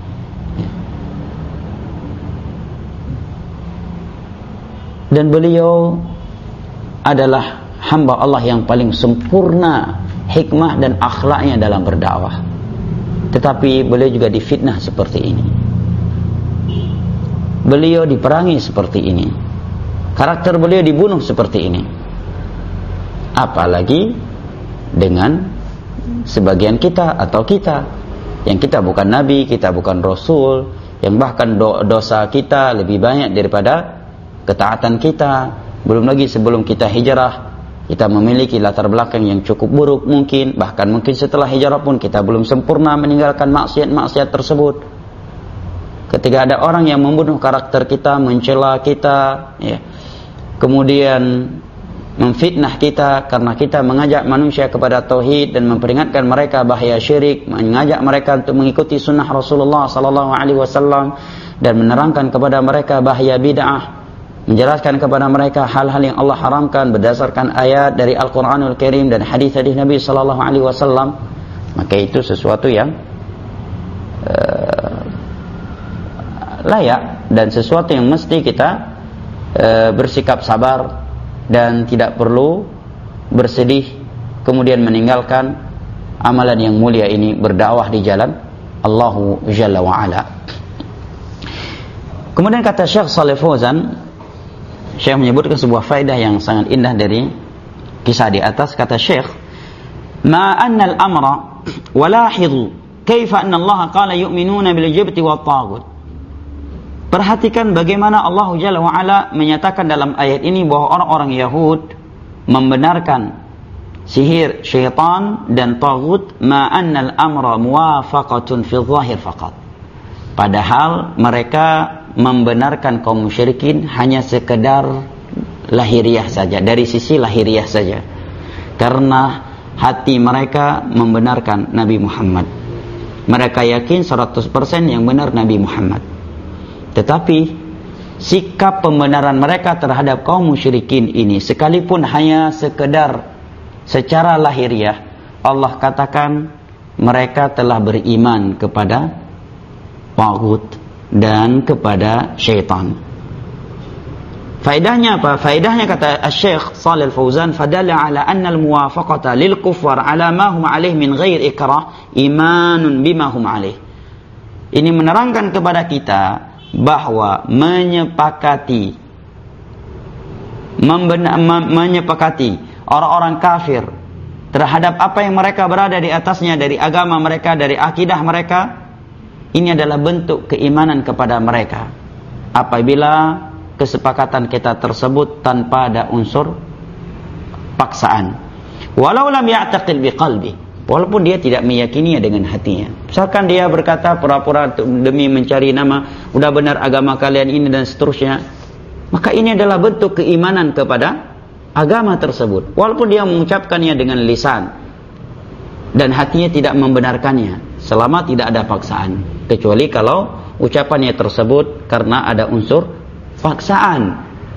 Dan beliau adalah hamba Allah yang paling sempurna hikmah dan akhlaknya dalam berdakwah. Tetapi beliau juga difitnah seperti ini. Beliau diperangi seperti ini. Karakter beliau dibunuh seperti ini. Apalagi dengan sebagian kita atau kita, yang kita bukan nabi, kita bukan rasul, yang bahkan do dosa kita lebih banyak daripada ketaatan kita. Belum lagi sebelum kita hijrah, kita memiliki latar belakang yang cukup buruk mungkin. Bahkan mungkin setelah hijrah pun kita belum sempurna meninggalkan maksiat-maksiat tersebut. Ketika ada orang yang membunuh karakter kita, mencela kita, ya, kemudian memfitnah kita karena kita mengajak manusia kepada tauhid dan memperingatkan mereka bahaya syirik, mengajak mereka untuk mengikuti sunnah Rasulullah sallallahu alaihi wasallam dan menerangkan kepada mereka bahaya bid'ah, menjelaskan kepada mereka hal-hal yang Allah haramkan berdasarkan ayat dari Al-Quranul Karim dan hadis-hadis Nabi sallallahu alaihi wasallam, maka itu sesuatu yang uh, layak dan sesuatu yang mesti kita uh, bersikap sabar dan tidak perlu bersedih kemudian meninggalkan amalan yang mulia ini, berdakwah di jalan Allahu Jalla wa Ala. Kemudian kata Syekh Shalih Fauzan, Syekh menyebutkan sebuah faedah yang sangat indah dari kisah di atas. Kata Syekh, ma anna al-amra walahidhu kaifa anna Allah qala yu'minuna bil jibti wat taghut. Perhatikan bagaimana Allah Jalla wa Ala menyatakan dalam ayat ini bahwa orang-orang Yahud membenarkan sihir, syaitan dan taghut. Ma anna al-amra muwafaqatun fi dhahir faqat. Padahal mereka membenarkan kaum musyrikin hanya sekedar lahiriah saja, dari sisi lahiriah saja, karena hati mereka membenarkan Nabi Muhammad. Mereka yakin seratus persen yang benar Nabi Muhammad. Tetapi sikap pembenaran mereka terhadap kaum musyrikin ini, sekalipun hanya sekedar secara lahiriah, Allah katakan mereka telah beriman kepada taghut dan kepada syaitan. Faedahnya apa? Faedahnya kata Syekh Shalih Fauzan, fadalla ala anna al-muwafaqata lil kufar ala ma hum alaih min ghair ikrah imanun bima hum alaih. Ini menerangkan kepada kita bahwa menyepakati membena, menyepakati orang-orang kafir terhadap apa yang mereka berada di atasnya dari agama mereka, dari akidah mereka, ini adalah bentuk keimanan kepada mereka apabila kesepakatan kita tersebut tanpa ada unsur paksaan. Walau lam ya'taqil biqalbi, walaupun dia tidak meyakininya dengan hatinya. Misalkan dia berkata pura-pura demi mencari nama, udah benar agama kalian ini dan seterusnya, maka ini adalah bentuk keimanan kepada agama tersebut, walaupun dia mengucapkannya dengan lisan dan hatinya tidak membenarkannya, selama tidak ada paksaan. Kecuali kalau ucapannya tersebut karena ada unsur paksaan,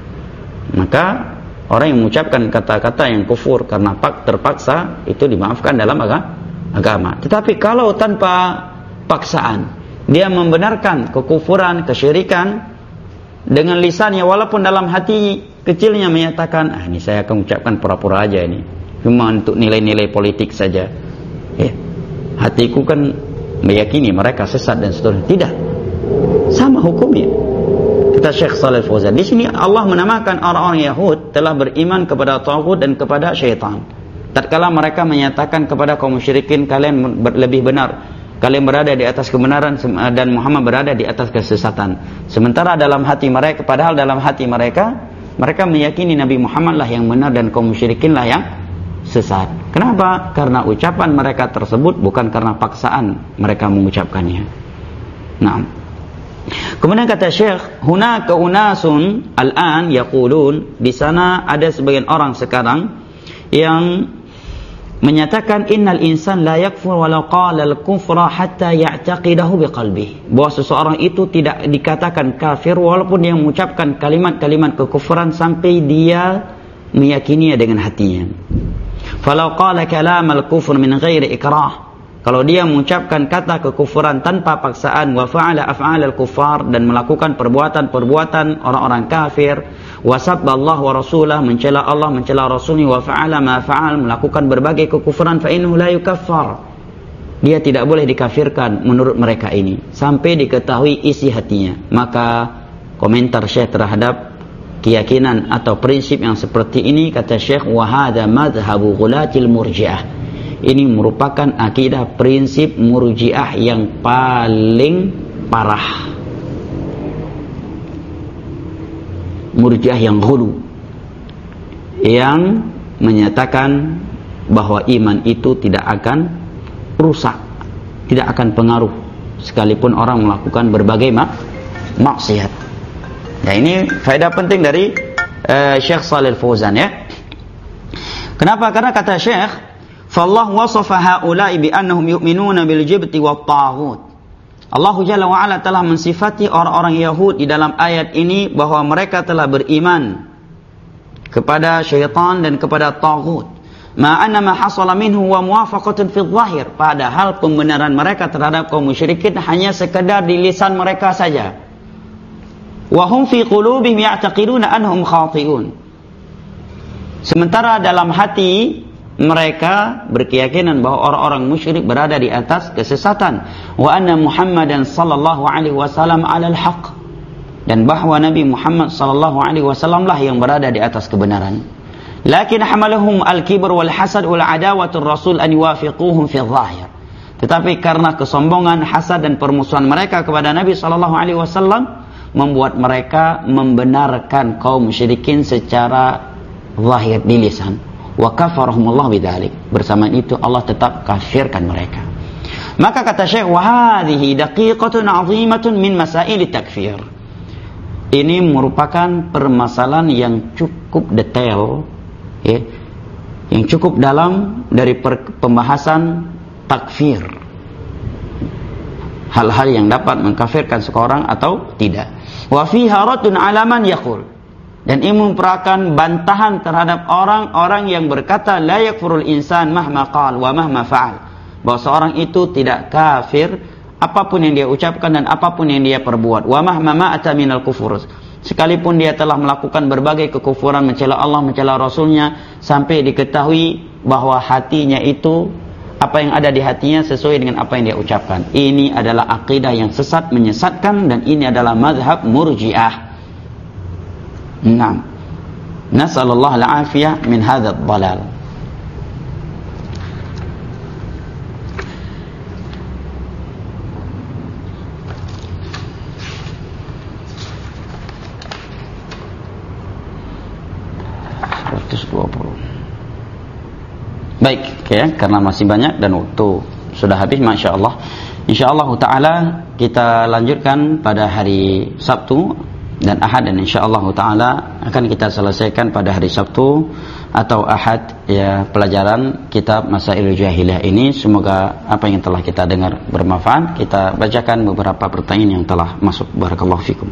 maka orang yang mengucapkan kata-kata yang kufur karena terpaksa itu dimaafkan dalam agama. Tetapi kalau tanpa paksaan, dia membenarkan kekufuran, kesyirikan dengan lisannya, walaupun dalam hati kecilnya menyatakan, ah ini saya akan ucapkan pura-pura aja ini, cuma untuk nilai-nilai politik saja. Eh, hatiku kan meyakini mereka sesat dan seterusnya. Tidak, sama hukumnya. Kata Syekh Shalih Fauzan, di sini Allah menamakan orang-orang Yahud telah beriman kepada Taghut dan kepada syaitan. Tatkala mereka menyatakan kepada kaum musyrikin, kalian lebih benar, kalian berada di atas kebenaran dan Muhammad berada di atas kesesatan. Sementara dalam hati mereka, padahal dalam hati mereka, mereka meyakini Nabi Muhammad lah yang benar dan kaum musyrikin lah yang sesat. Kenapa? Karena ucapan mereka tersebut bukan karena paksaan mereka mengucapkannya. Nah, kemudian kata Syekh, hunaka unasun al-an yaqulun, di sana ada sebagian orang sekarang yang menyatakan innal insan la yakfur walau qala al-kufra hatta ya'taqidahu biqalbihi, bahwa seseorang itu tidak dikatakan kafir walaupun dia mengucapkan kalimat-kalimat kekufuran sampai dia meyakininya dengan hatinya. Falau qala kalam al-kufr min ghairi ikrah, kalau dia mengucapkan kata kekufuran tanpa paksaan, wa fa'ala af'al al-kuffar, dan melakukan perbuatan-perbuatan orang-orang kafir, wa sabba Allah wa rasulah, mencela Allah, mencela Rasulnya, wa fa'ala ma fa'al, melakukan berbagai kekufuran, fa innahu la yukaffar, dia tidak boleh dikafirkan menurut mereka ini sampai diketahui isi hatinya. Maka komentar Syekh terhadap keyakinan atau prinsip yang seperti ini, kata Syekh, wa hadza madhhabu ghulatil murji'ah, ini merupakan akidah prinsip murji'ah yang paling parah, murji'ah yang ghulu, yang menyatakan bahwa iman itu tidak akan rusak, tidak akan pengaruh sekalipun orang melakukan berbagai mak maksiat. Ya, ini faedah penting dari uh, Syekh Shalih Fauzan, ya. Kenapa? Karena kata Syekh, fallah wasafa haula'i bi annahum yu'minuna bil jibti wat taghut. Allah Jalla wa Ala telah mensifati orang-orang Yahud di dalam ayat ini bahwa mereka telah beriman kepada syaitan dan kepada taghut. Ma'anna ma hasala minhu wa muwafaqatun fi dhahir, padahal pembenaran mereka terhadap kaum musyrikin hanya sekedar di lisan mereka saja. Wa hum fi qulubihim ya'taqiduna annahum khati'un, sementara dalam hati mereka berkeyakinan bahwa orang-orang musyrik berada di atas kesesatan. Wa anna Muhammadan sallallahu alaihi wasallam 'alal haqq, dan bahwa Nabi Muhammad sallallahu alaihi wasallam lah yang berada di atas kebenaran. Lakin hamalahum al-kibr wal hasad wal adawatur rasul an yuwafiquhum fi dhahir, tetapi karena kesombongan, hasad dan permusuhan mereka kepada Nabi sallallahu alaihi wasallam membuat mereka membenarkan kaum musyrikin secara zahir di lisan. Wa kafarahumullah bidzalik, bersama itu Allah tetap kafirkan mereka. Maka kata Syekh, wa hadhihi daqiqatun 'azimatun min masail takfir, ini merupakan permasalahan yang cukup detail, ya, yang cukup dalam dari pembahasan takfir, hal-hal yang dapat mengkafirkan seseorang atau tidak. Wa fiha raddun 'ala man yaqul, dan ini merupakan bantahan terhadap orang-orang yang berkata la yakfurul insan mahma qal wa mahma fa'al, bahwa seorang itu tidak kafir apapun yang dia ucapkan dan apapun yang dia perbuat. Wa mahma ma'ata minal kufur, sekalipun dia telah melakukan berbagai kekufuran, mencela Allah, mencela Rasulnya, sampai diketahui bahwa hatinya itu, apa yang ada di hatinya sesuai dengan apa yang dia ucapkan. Ini adalah akidah yang sesat, menyesatkan, dan ini adalah mazhab murji'ah. Naam. Nas'alullah al-afiyah min hadha ad-dhalal. seratus dua puluh. Baik, ya, karena masih banyak dan waktu sudah habis, Masya Allah. InsyaAllah ta'ala kita lanjutkan pada hari Sabtu dan Ahad, dan insyaallah taala akan kita selesaikan pada hari Sabtu atau Ahad ya pelajaran kitab Masailul Jahiliyah ini. Semoga apa yang telah kita dengar bermanfaat. Kita bacakan beberapa pertanyaan yang telah masuk. Barakallahu fikum.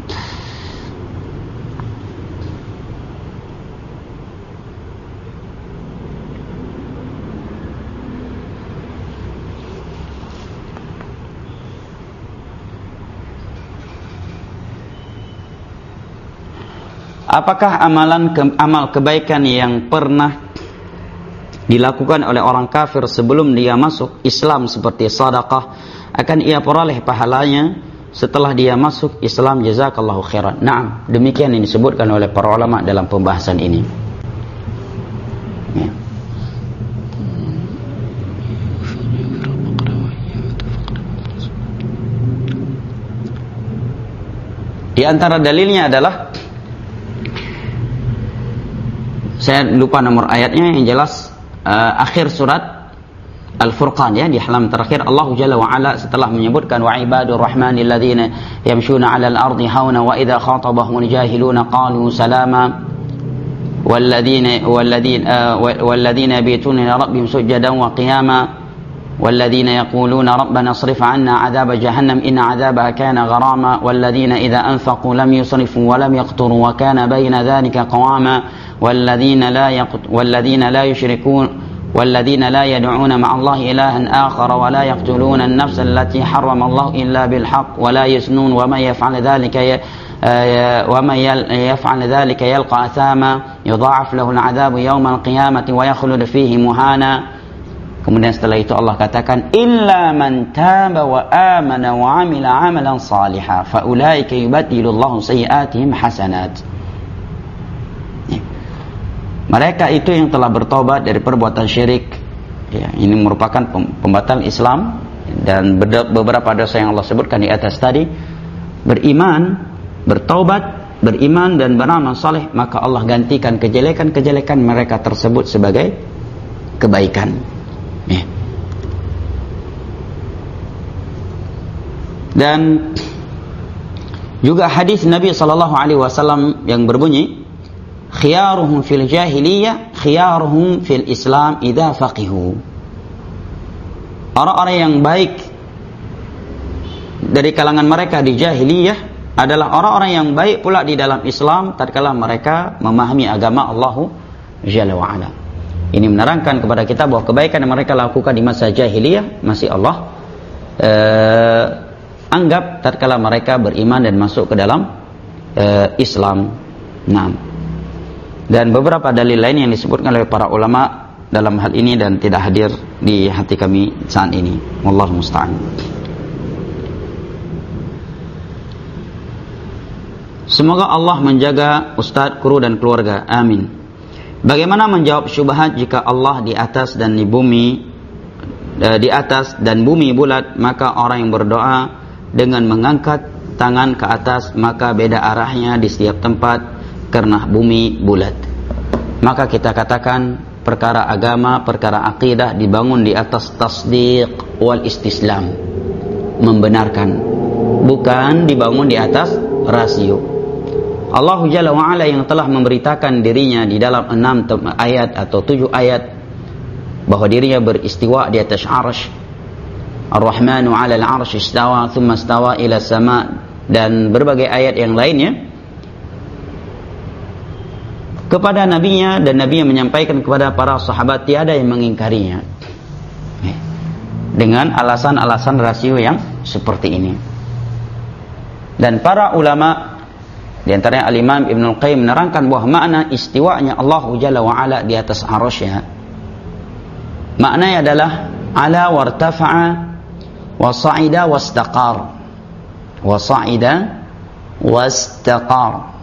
Apakah amalan ke, amal kebaikan yang pernah dilakukan oleh orang kafir sebelum dia masuk Islam seperti sedekah akan ia peroleh pahalanya setelah dia masuk Islam? Jazakallahu khairan. Naam, demikian yang disebutkan oleh para ulama dalam pembahasan ini. Ya. Di antara dalilnya adalah, saya lupa nomor ayatnya, yang jelas uh, akhir surat Al-Furqan ya, di halaman terakhir Allah Jalla wa Ala setelah menyebutkan wa ibadur rahmanil ladzina yamshuna 'alal ardi hauna wa idza khatabahumul jahiluna qalu salama walladzina walladzina walladzina yabituna li rabbihim sujadan wa qiyama والذين يقولون ربنا اصرف عنا عذاب جهنم إن عذابها كان غراما والذين إذا أنفقوا لم يسرفوا ولم يقتروا وكان بين ذلك قواما والذين لا يقت والذين لا يشركون والذين لا يدعون مع الله إلها آخر ولا يقتلون النفس التي حرم الله إلا بالحق ولا يزنون ومن يفعل ذلك ي... ومن يفعل ذلك يلقى أثاما يضاعف له العذاب يوم القيامة ويخلد فيه مهانا. Kemudian setelah itu Allah katakan illa man taba wa amana wa amila amalan salihan fa ulaika yubaddilullahu sayyi'atihim hasanat. Ya. Mereka itu yang telah bertobat dari perbuatan syirik. Ya, ini merupakan pembatal Islam dan beberapa dosa yang Allah sebutkan di atas tadi. Beriman, bertobat, beriman dan beramal saleh, maka Allah gantikan kejelekan-kejelekan mereka tersebut sebagai kebaikan. Ya. Dan juga hadis Nabi sallallahu alaihi wasallam yang berbunyi khiyaruhum fil jahiliyah khiyaruhum fil Islam idza faqihu. Orang-orang yang baik dari kalangan mereka di jahiliyah adalah orang-orang yang baik pula di dalam Islam tatkala mereka memahami agama Allah Jalla wa Ala. Ini menerangkan kepada kita bahwa kebaikan yang mereka lakukan di masa jahiliyah masih Allah eh, anggap tatkala mereka beriman dan masuk ke dalam eh, Islam. Nah, dan beberapa dalil lain yang disebutkan oleh para ulama dalam hal ini dan tidak hadir di hati kami saat ini. Wallahu musta'an. Semoga Allah menjaga Ustadz, kru dan keluarga. Amin. Bagaimana menjawab syubhat jika Allah di atas dan di bumi di atas dan bumi bulat, maka orang yang berdoa dengan mengangkat tangan ke atas maka beda arahnya di setiap tempat karena bumi bulat. Maka kita katakan perkara agama, perkara akidah dibangun di atas tasdiq wal istislam, membenarkan, bukan dibangun di atas rasio. Allah Jalla wa'ala yang telah memberitakan dirinya di dalam enam ayat atau tujuh ayat bahwa dirinya beristiwa di atas arsy. Ar-Rahmanu 'alal 'arsy istawa thumma istawa ila sama, dan berbagai ayat yang lainnya. Kepada nabinya dan nabinya menyampaikan kepada para sahabat tiada yang mengingkarinya dengan alasan-alasan rasio yang seperti ini. Dan para ulama di antaranya Al-Imam Ibnul Qayyim menerangkan bahwa makna istiwanya Allah Jalla wa Ala di atas arasy-Nya, maknanya adalah ala wartafa'a wa sa'ida wastaqar. Wa sa'ida wastaqar.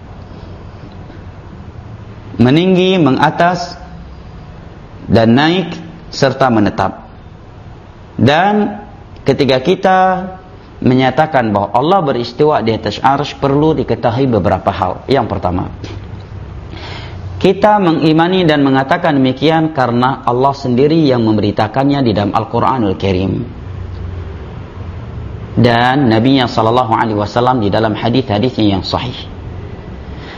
Meninggi, mengatas dan naik serta menetap. Dan ketika kita menyatakan bahwa Allah beristiwa di atas arsy, perlu diketahui beberapa hal. Yang pertama, kita mengimani dan mengatakan demikian karena Allah sendiri yang memberitakannya di dalam Al-Quranul Karim, dan Nabi-Nya sallallahu alaihi wasallam di dalam hadis-hadisnya yang sahih.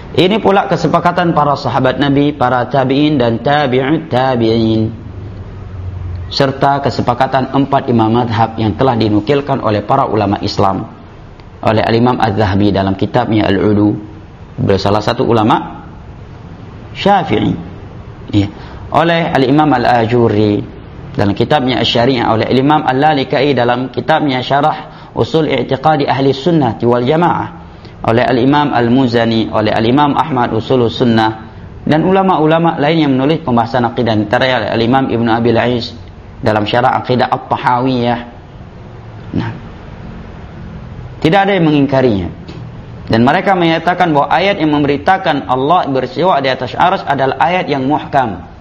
Ini pula kesepakatan para sahabat Nabi, para tabi'in dan tabi'ut tabi'in, serta kesepakatan empat imam madhab yang telah dinukilkan oleh para ulama Islam, oleh Al-Imam Az-Zahabi dalam kitabnya Al-Ulu, salah satu ulama Syafi'i, ya. Oleh Al-Imam Al-Ajuri dalam kitabnya Asy-Syari'ah, oleh Al-Imam Al-Lalikai dalam kitabnya Syarah Usul I'tiqadi Ahli Sunnah wal Jamaah, oleh Al-Imam Al-Muzani, oleh Al-Imam Ahmad Usulus Sunnah, dan ulama-ulama lain yang menulis pembahasan akidah, antara Al-Imam Ibn Abil Aiz dalam Syarah Aqidah At-Tahawiyah. Nah, tidak ada yang mengingkarinya, dan mereka menyatakan bahwa ayat yang memberitakan Allah beristiwa di atas arsy adalah ayat yang muhkam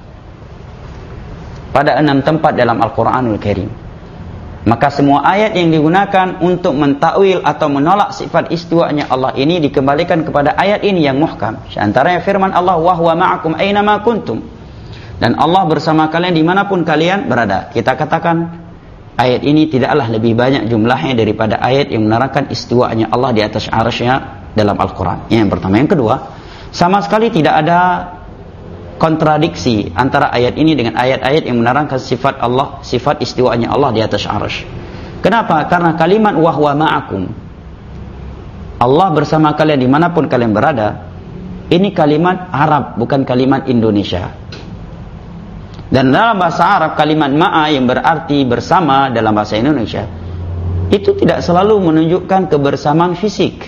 pada enam tempat dalam Al-Quranul Karim. Maka semua ayat yang digunakan untuk mentakwil atau menolak sifat istiwanya Allah ini dikembalikan kepada ayat ini yang muhkam. Antaranya firman Allah, wa huwa ma'akum aina ma kuntum, dan Allah bersama kalian dimanapun kalian berada. Kita katakan ayat ini tidaklah lebih banyak jumlahnya daripada ayat yang menerangkan istiwanya Allah di atas arsy-Nya dalam Al-Quran. Yang pertama. Yang kedua, sama sekali tidak ada kontradiksi antara ayat ini dengan ayat-ayat yang menerangkan sifat Allah, sifat istiwanya Allah di atas arsy. Kenapa? Karena kalimat wa huwa ma'akum, Allah bersama kalian dimanapun kalian berada, ini kalimat Arab, bukan kalimat Indonesia. Dan dalam bahasa Arab, kalimat ma'a yang berarti bersama dalam bahasa Indonesia itu tidak selalu menunjukkan kebersamaan fisik.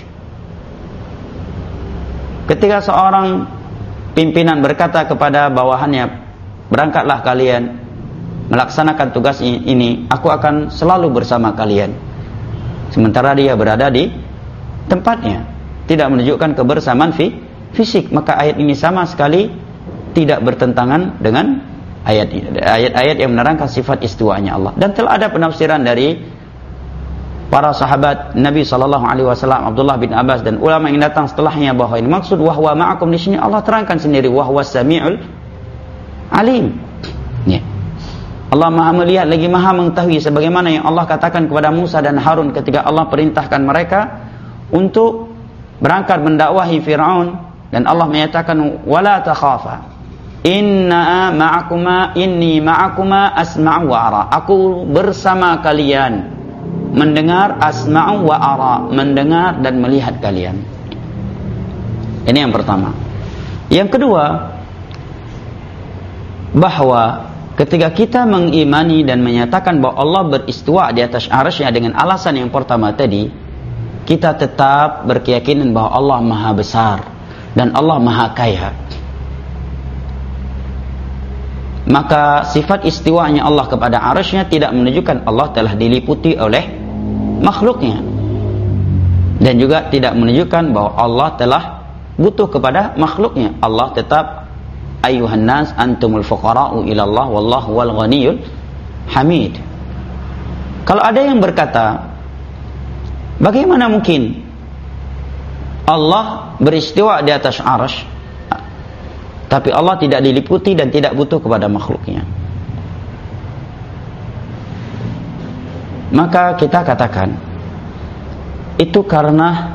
Ketika seorang pimpinan berkata kepada bawahannya, berangkatlah kalian melaksanakan tugas ini, aku akan selalu bersama kalian, sementara dia berada di tempatnya, tidak menunjukkan kebersamaan fisik. Maka ayat ini sama sekali tidak bertentangan dengan ayat-ayat yang menerangkan sifat istiwanya Allah. Dan telah ada penafsiran dari para sahabat Nabi sallallahu alaihi wasallam, Abdullah bin Abbas dan ulama yang datang setelahnya, bahwa ini maksud wa huwa ma'akum di sini Allah terangkan sendiri wa huwas samiul alim. Ya. Allah Maha melihat lagi Maha mengetahui, sebagaimana yang Allah katakan kepada Musa dan Harun ketika Allah perintahkan mereka untuk berangkat mendakwahi Firaun, dan Allah menyatakan wala takhafa inna ma'akuma inni ma'akuma asma'u wa ara, aku bersama kalian mendengar, asma'u wa ara, mendengar dan melihat kalian. Ini yang pertama. Yang kedua, bahwa ketika kita mengimani dan menyatakan bahwa Allah beristiwa di atas arsy-Nya dengan alasan yang pertama tadi, kita tetap berkeyakinan bahwa Allah Maha Besar dan Allah Maha Kaya. Maka sifat istiwanya Allah kepada arsy-Nya tidak menunjukkan Allah telah diliputi oleh makhluknya, dan juga tidak menunjukkan bahwa Allah telah butuh kepada makhluknya. Allah tetap ayyuhan nas antumul fuqara'u ilallah wallahu wal ghaniyul hamid. Kalau ada yang berkata, bagaimana mungkin Allah beristiwa di atas arsy tapi Allah tidak diliputi dan tidak butuh kepada makhluknya? Maka kita katakan itu karena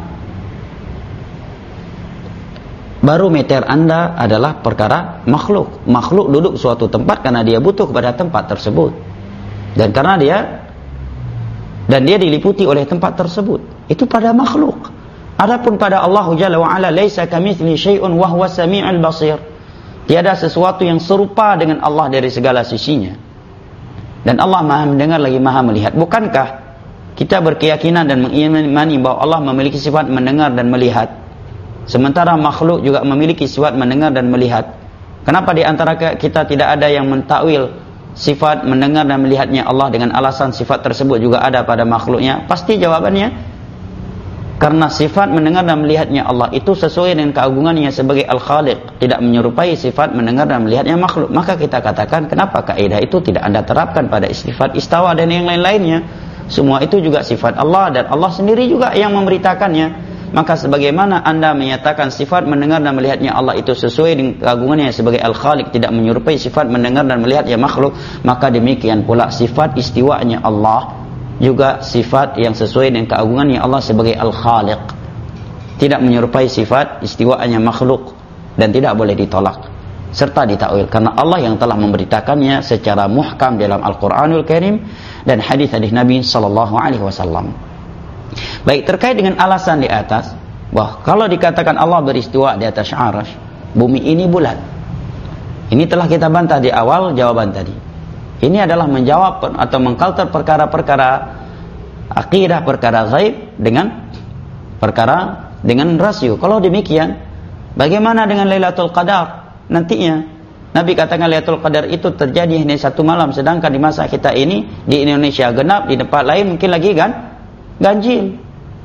barometer Anda adalah perkara makhluk. Makhluk duduk suatu tempat karena dia butuh kepada tempat tersebut, dan karena dia dan dia diliputi oleh tempat tersebut. Itu pada makhluk. Adapun pada Allah Jalla wa Ala, laisa kamitslihi syai'un wa huwas samiul basir. Tiada sesuatu yang serupa dengan Allah dari segala sisinya. Dan Allah Maha mendengar lagi Maha melihat. Bukankah kita berkeyakinan dan mengimani bahwa Allah memiliki sifat mendengar dan melihat, sementara makhluk juga memiliki sifat mendengar dan melihat? Kenapa di antara kita tidak ada yang mentakwil sifat mendengar dan melihatnya Allah dengan alasan sifat tersebut juga ada pada makhluknya? Pasti jawabannya karena sifat mendengar dan melihatnya Allah itu sesuai dengan keagungannya sebagai Al-Khaliq, tidak menyerupai sifat mendengar dan melihatnya makhluk. Maka kita katakan, kenapa kaidah itu tidak Anda terapkan pada sifat istawa dan yang lain-lainnya? Semua itu juga sifat Allah, dan Allah sendiri juga yang memberitakannya. Maka sebagaimana Anda menyatakan sifat mendengar dan melihatnya Allah itu sesuai dengan keagungannya sebagai Al-Khaliq, tidak menyerupai sifat mendengar dan melihatnya makhluk, maka demikian pula sifat istiwanya Allah juga sifat yang sesuai dengan keagungannya Allah sebagai Al-Khaliq. tidak menyerupai sifat istiwanya makhluk dan tidak boleh ditolak serta ditakwil, karena Allah yang telah memberitakannya secara muhkam dalam Al-Qur'anul Karim dan hadis-hadis Nabi sallallahu alaihi wasallam. Baik, terkait dengan alasan di atas bahwa kalau dikatakan Allah beristiwa di atas arsy, bumi ini bulat. Ini telah kita bantah di awal jawaban tadi. Ini adalah menjawab atau mengkalter perkara-perkara akidah, perkara ghaib dengan perkara dengan rasio. Kalau demikian, bagaimana dengan Lailatul Qadar? Nantinya Nabi katakan Lailatul Qadar itu terjadi hanya satu malam, sedangkan di masa kita ini di Indonesia genap, di tempat lain mungkin lagi kan ganjil.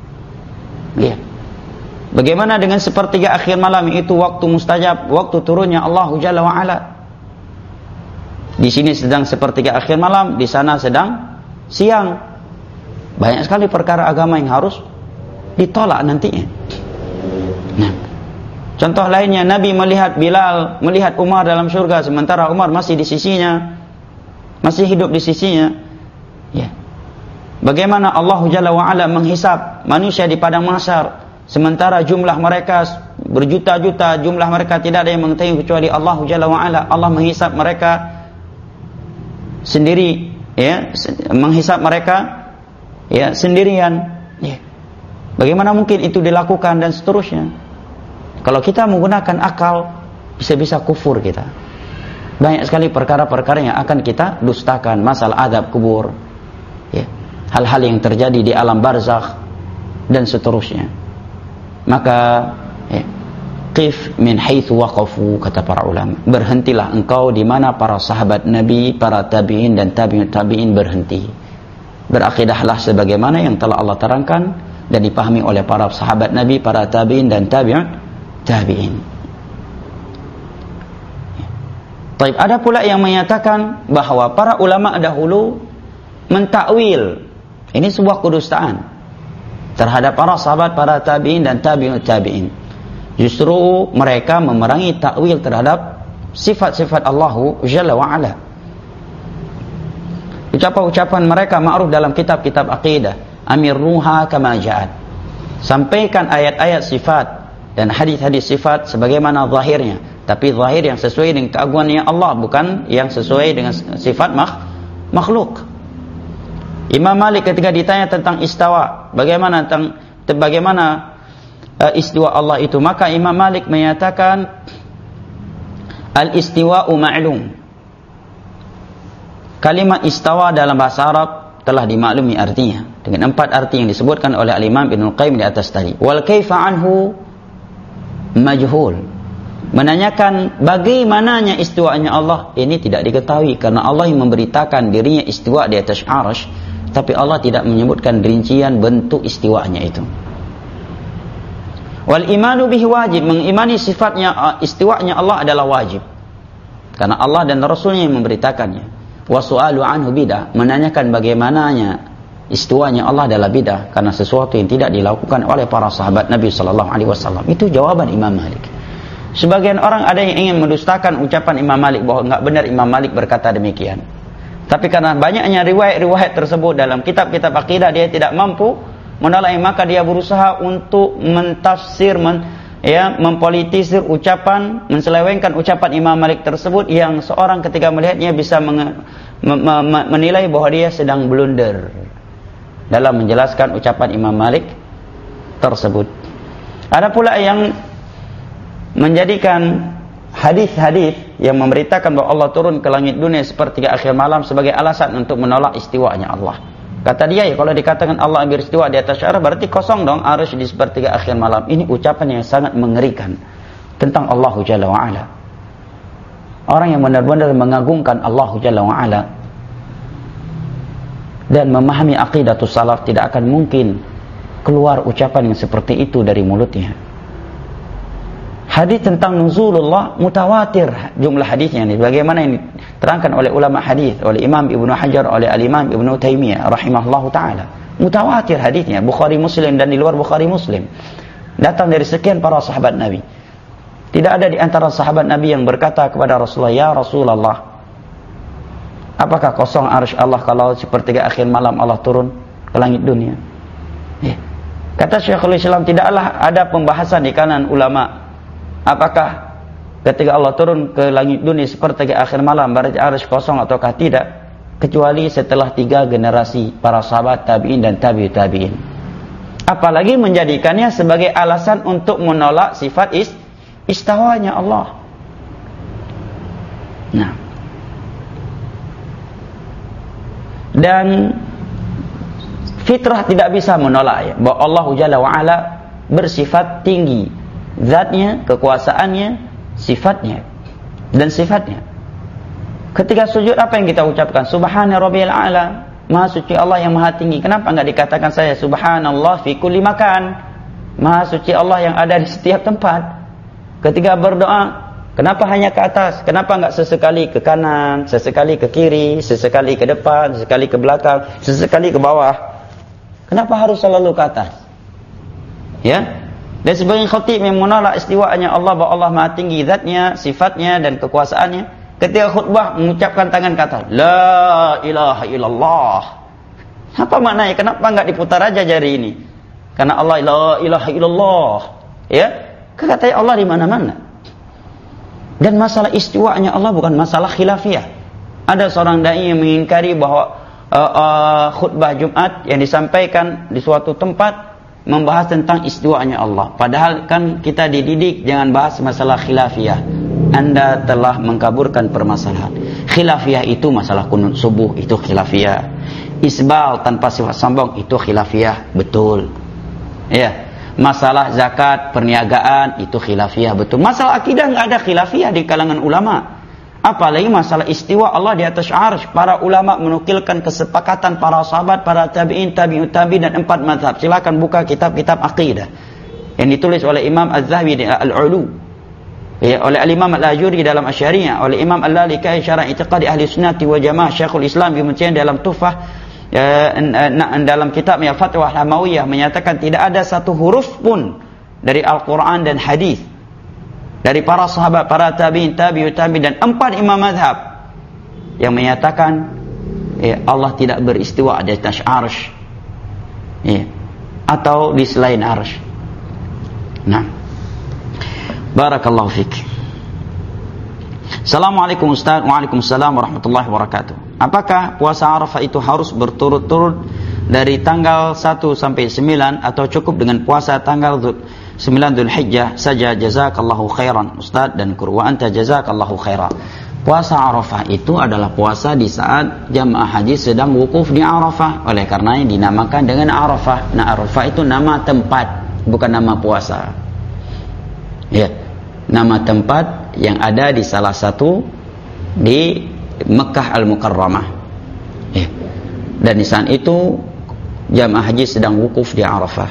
Ya. Bagaimana dengan sepertiga akhir malam, itu waktu mustajab, waktu turunnya Allah Jalla wa Ala. Di sini sedang sepertiga akhir malam, di sana sedang siang. Banyak sekali perkara agama yang harus ditolak nantinya. Nah, contoh lainnya, Nabi melihat Bilal, melihat Umar dalam surga, sementara Umar masih di sisinya, masih hidup di sisinya. Ya. Bagaimana Allah Jalla wa Ala menghisab manusia di padang mahsyar, sementara jumlah mereka berjuta-juta, jumlah mereka tidak ada yang mengetahui kecuali Allah Jalla wa Ala. Allah menghisab mereka sendiri, ya, menghisab mereka ya sendirian. Ya. Bagaimana mungkin itu dilakukan dan seterusnya? Kalau kita menggunakan akal, bisa-bisa kufur kita. Banyak sekali perkara-perkara yang akan kita dustakan, masalah adab kubur, ya, hal-hal yang terjadi di alam barzakh dan seterusnya. Maka ya, qif min haitsu waqafu, kata para ulama. Berhentilah engkau di mana para sahabat Nabi, para tabi'in dan tabi'ut tabi'in berhenti. Berakidahlah sebagaimana yang telah Allah terangkan dan dipahami oleh para sahabat Nabi, para tabi'in dan tabi'ut tabi'in. Taib, ada pula yang menyatakan bahwa para ulama dahulu mentakwil. Ini sebuah kedustaan terhadap para sahabat, para tabi'in dan tabi'ut tabi'in. Justru mereka memerangi takwil terhadap sifat-sifat Allah Jalla wa Ala. Ucapan-ucapan mereka ma'ruf dalam kitab-kitab akidah. Amirruha kama ja'at. Sampaikan ayat-ayat sifat dan hadis-hadis sifat sebagaimana zahirnya, tapi zahir yang sesuai dengan keagungannya Allah, bukan yang sesuai dengan sifat makh, makhluk. Imam Malik ketika ditanya tentang istawa, bagaimana tentang bagaimana uh, istiwa Allah itu, maka Imam Malik menyatakan al-istiwa'u ma'lum. Kalimat istawa dalam bahasa Arab telah dimaklumi artinya dengan empat arti yang disebutkan oleh Al-Imam Ibnu Qayyim di atas tadi. Wal kaifa anhu majhul. Menanyakan bagaimananya istiwanya Allah, ini tidak diketahui, karena Allah yang memberitakan dirinya istiwa di atas arsy, tapi Allah tidak menyebutkan rincian bentuk istiwanya itu. Wal imanu bihi wajib, mengimani sifatnya istiwanya Allah adalah wajib, karena Allah dan Rasulnya yang memberitakannya. Wa su'alu anhu bidah, menanyakan bagaimananya istiwanya Allah adalah bidah, karena sesuatu yang tidak dilakukan oleh para sahabat Nabi sallallahu alaihi wasallam. Itu jawaban Imam Malik. Sebagian orang ada yang ingin mendustakan ucapan Imam Malik bahwa enggak benar Imam Malik berkata demikian. Tapi karena banyaknya riwayat-riwayat tersebut dalam kitab-kitab akidah, dia tidak mampu menolak, maka dia berusaha untuk mentafsir, men, ya, mempolitisir ucapan, menselewengkan ucapan Imam Malik tersebut, yang seorang ketika melihatnya bisa menge, me, me, me, menilai bahwa dia sedang blunder dalam menjelaskan ucapan Imam Malik tersebut. Ada pula yang menjadikan hadis-hadis yang memberitakan bahwa Allah turun ke langit dunia sepertiga akhir malam sebagai alasan untuk menolak istiwanya Allah. Kata dia, ya, kalau dikatakan Allah beristiwa di atas arsy, berarti kosong dong arsy di sepertiga akhir malam. Ini ucapan yang sangat mengerikan tentang Allah Jalla wa Ala. Orang yang benar-benar mengagungkan Allah Jalla wa Ala dan memahami aqidatus salaf, tidak akan mungkin keluar ucapan yang seperti itu dari mulutnya. Hadis tentang nuzulullah mutawatir jumlah hadisnya ini, bagaimana ini terangkan oleh ulama hadis, oleh Imam Ibnu Hajar, oleh Al-Imam Ibnu Taimiyah rahimahullahu taala. Mutawatir hadisnya, Bukhari Muslim dan di luar Bukhari Muslim. Datang dari sekian para sahabat Nabi. Tidak ada di antara sahabat Nabi yang berkata kepada Rasulullah, "Ya Rasulullah, apakah kosong arsy Allah kalau sepertiga akhir malam Allah turun ke langit dunia?" Ya. Kata Syekhul Islam, tidaklah ada pembahasan di kalangan ulama apakah ketika Allah turun ke langit dunia seperti akhir malam barat arsy kosong ataukah tidak, kecuali setelah tiga generasi para sahabat tabi'in dan tabi'ut tabi'in. Apalagi menjadikannya sebagai alasan untuk menolak sifat is, istawanya Allah. Nah, dan fitrah tidak bisa menolak ya, bahwa Allah Jalla wa'ala bersifat tinggi, zatnya, kekuasaannya, sifatnya dan sifatnya. Ketika sujud apa yang kita ucapkan? Subhana rabbiyal a'la, maha suci Allah yang maha tinggi. Kenapa enggak dikatakan saya subhanallah fi kulli makan, maha suci Allah yang ada di setiap tempat? Ketika berdoa, kenapa hanya ke atas? Kenapa enggak sesekali ke kanan, sesekali ke kiri, sesekali ke depan, sesekali ke belakang, sesekali ke bawah? Kenapa harus selalu ke atas? Ya. Dan sebagian khatib yang menolak istiwanya Allah, bahwa Allah maha tinggi zatnya, sifatnya dan kekuasaannya, ketika khutbah mengucapkan tangan ke atas, la ilaha illallah. Apa maknanya? Kenapa enggak diputar aja jari ini? Karena Allah la ilaha illallah. Ya. Katanya Allah di mana-mana. Dan masalah istiwanya Allah bukan masalah khilafiyah. Ada seorang dai yang mengingkari bahwa Uh, uh, khutbah Jumat yang disampaikan di suatu tempat membahas tentang istiwanya Allah. Padahal kan kita dididik jangan bahas masalah khilafiyah. Anda telah mengkaburkan permasalahan. Khilafiyah itu masalah kunut subuh, itu khilafiyah. Isbal tanpa sifat sombong, itu khilafiyah, betul. Ya. Masalah zakat, perniagaan, itu khilafiyah, betul. Masalah akidah enggak ada khilafiyah di kalangan ulama. Apalagi masalah istiwa Allah di atas arsy. Para ulama menukilkan kesepakatan para sahabat, para tabi'in, tabi'ut tabi'in dan empat mazhab. Silakan buka kitab-kitab akidah yang ditulis oleh Imam Az-Zahabi di Al-Ulu, ya, oleh Al-Imam Al-Ajuri dalam Asy'ariyah, oleh Imam Al-Lalikai Syarah I'tiqadi Ahli Sunnati wa Jamaah, Syekhul Islam Ibnu Taimiyah dalam Tuhfah, ya, dalam kitabnya Fatwa Hamawiyah menyatakan tidak ada satu huruf pun dari Al-Quran dan hadis dari para sahabat, para tabi'in, tabi'ut tabi'in dan empat imam mazhab yang menyatakan ya, Allah tidak beristiwa di atas arsy, ya, atau di selain arsy. Nah, barakallahu fik. Assalamualaikum Ustaz. Waalaikumsalam warahmatullahi wabarakatuh. Apakah puasa Arafah itu harus berturut-turut dari tanggal satu sampai sembilan atau cukup dengan puasa tanggal sembilan Dzulhijjah saja? Jazakallahu khairan Ustaz dan kur wa anta jazakallahu khairan. Puasa Arafah itu adalah puasa di saat jamaah haji sedang wukuf di Arafah. Oleh karenanya dinamakan dengan Arafah. Nah, Arafah itu nama tempat, bukan nama puasa. Ya, nama tempat yang ada di salah satu di Mekah Al-Mukarramah. Ya. Dan di saat itu jamaah haji sedang wukuf di Arafah.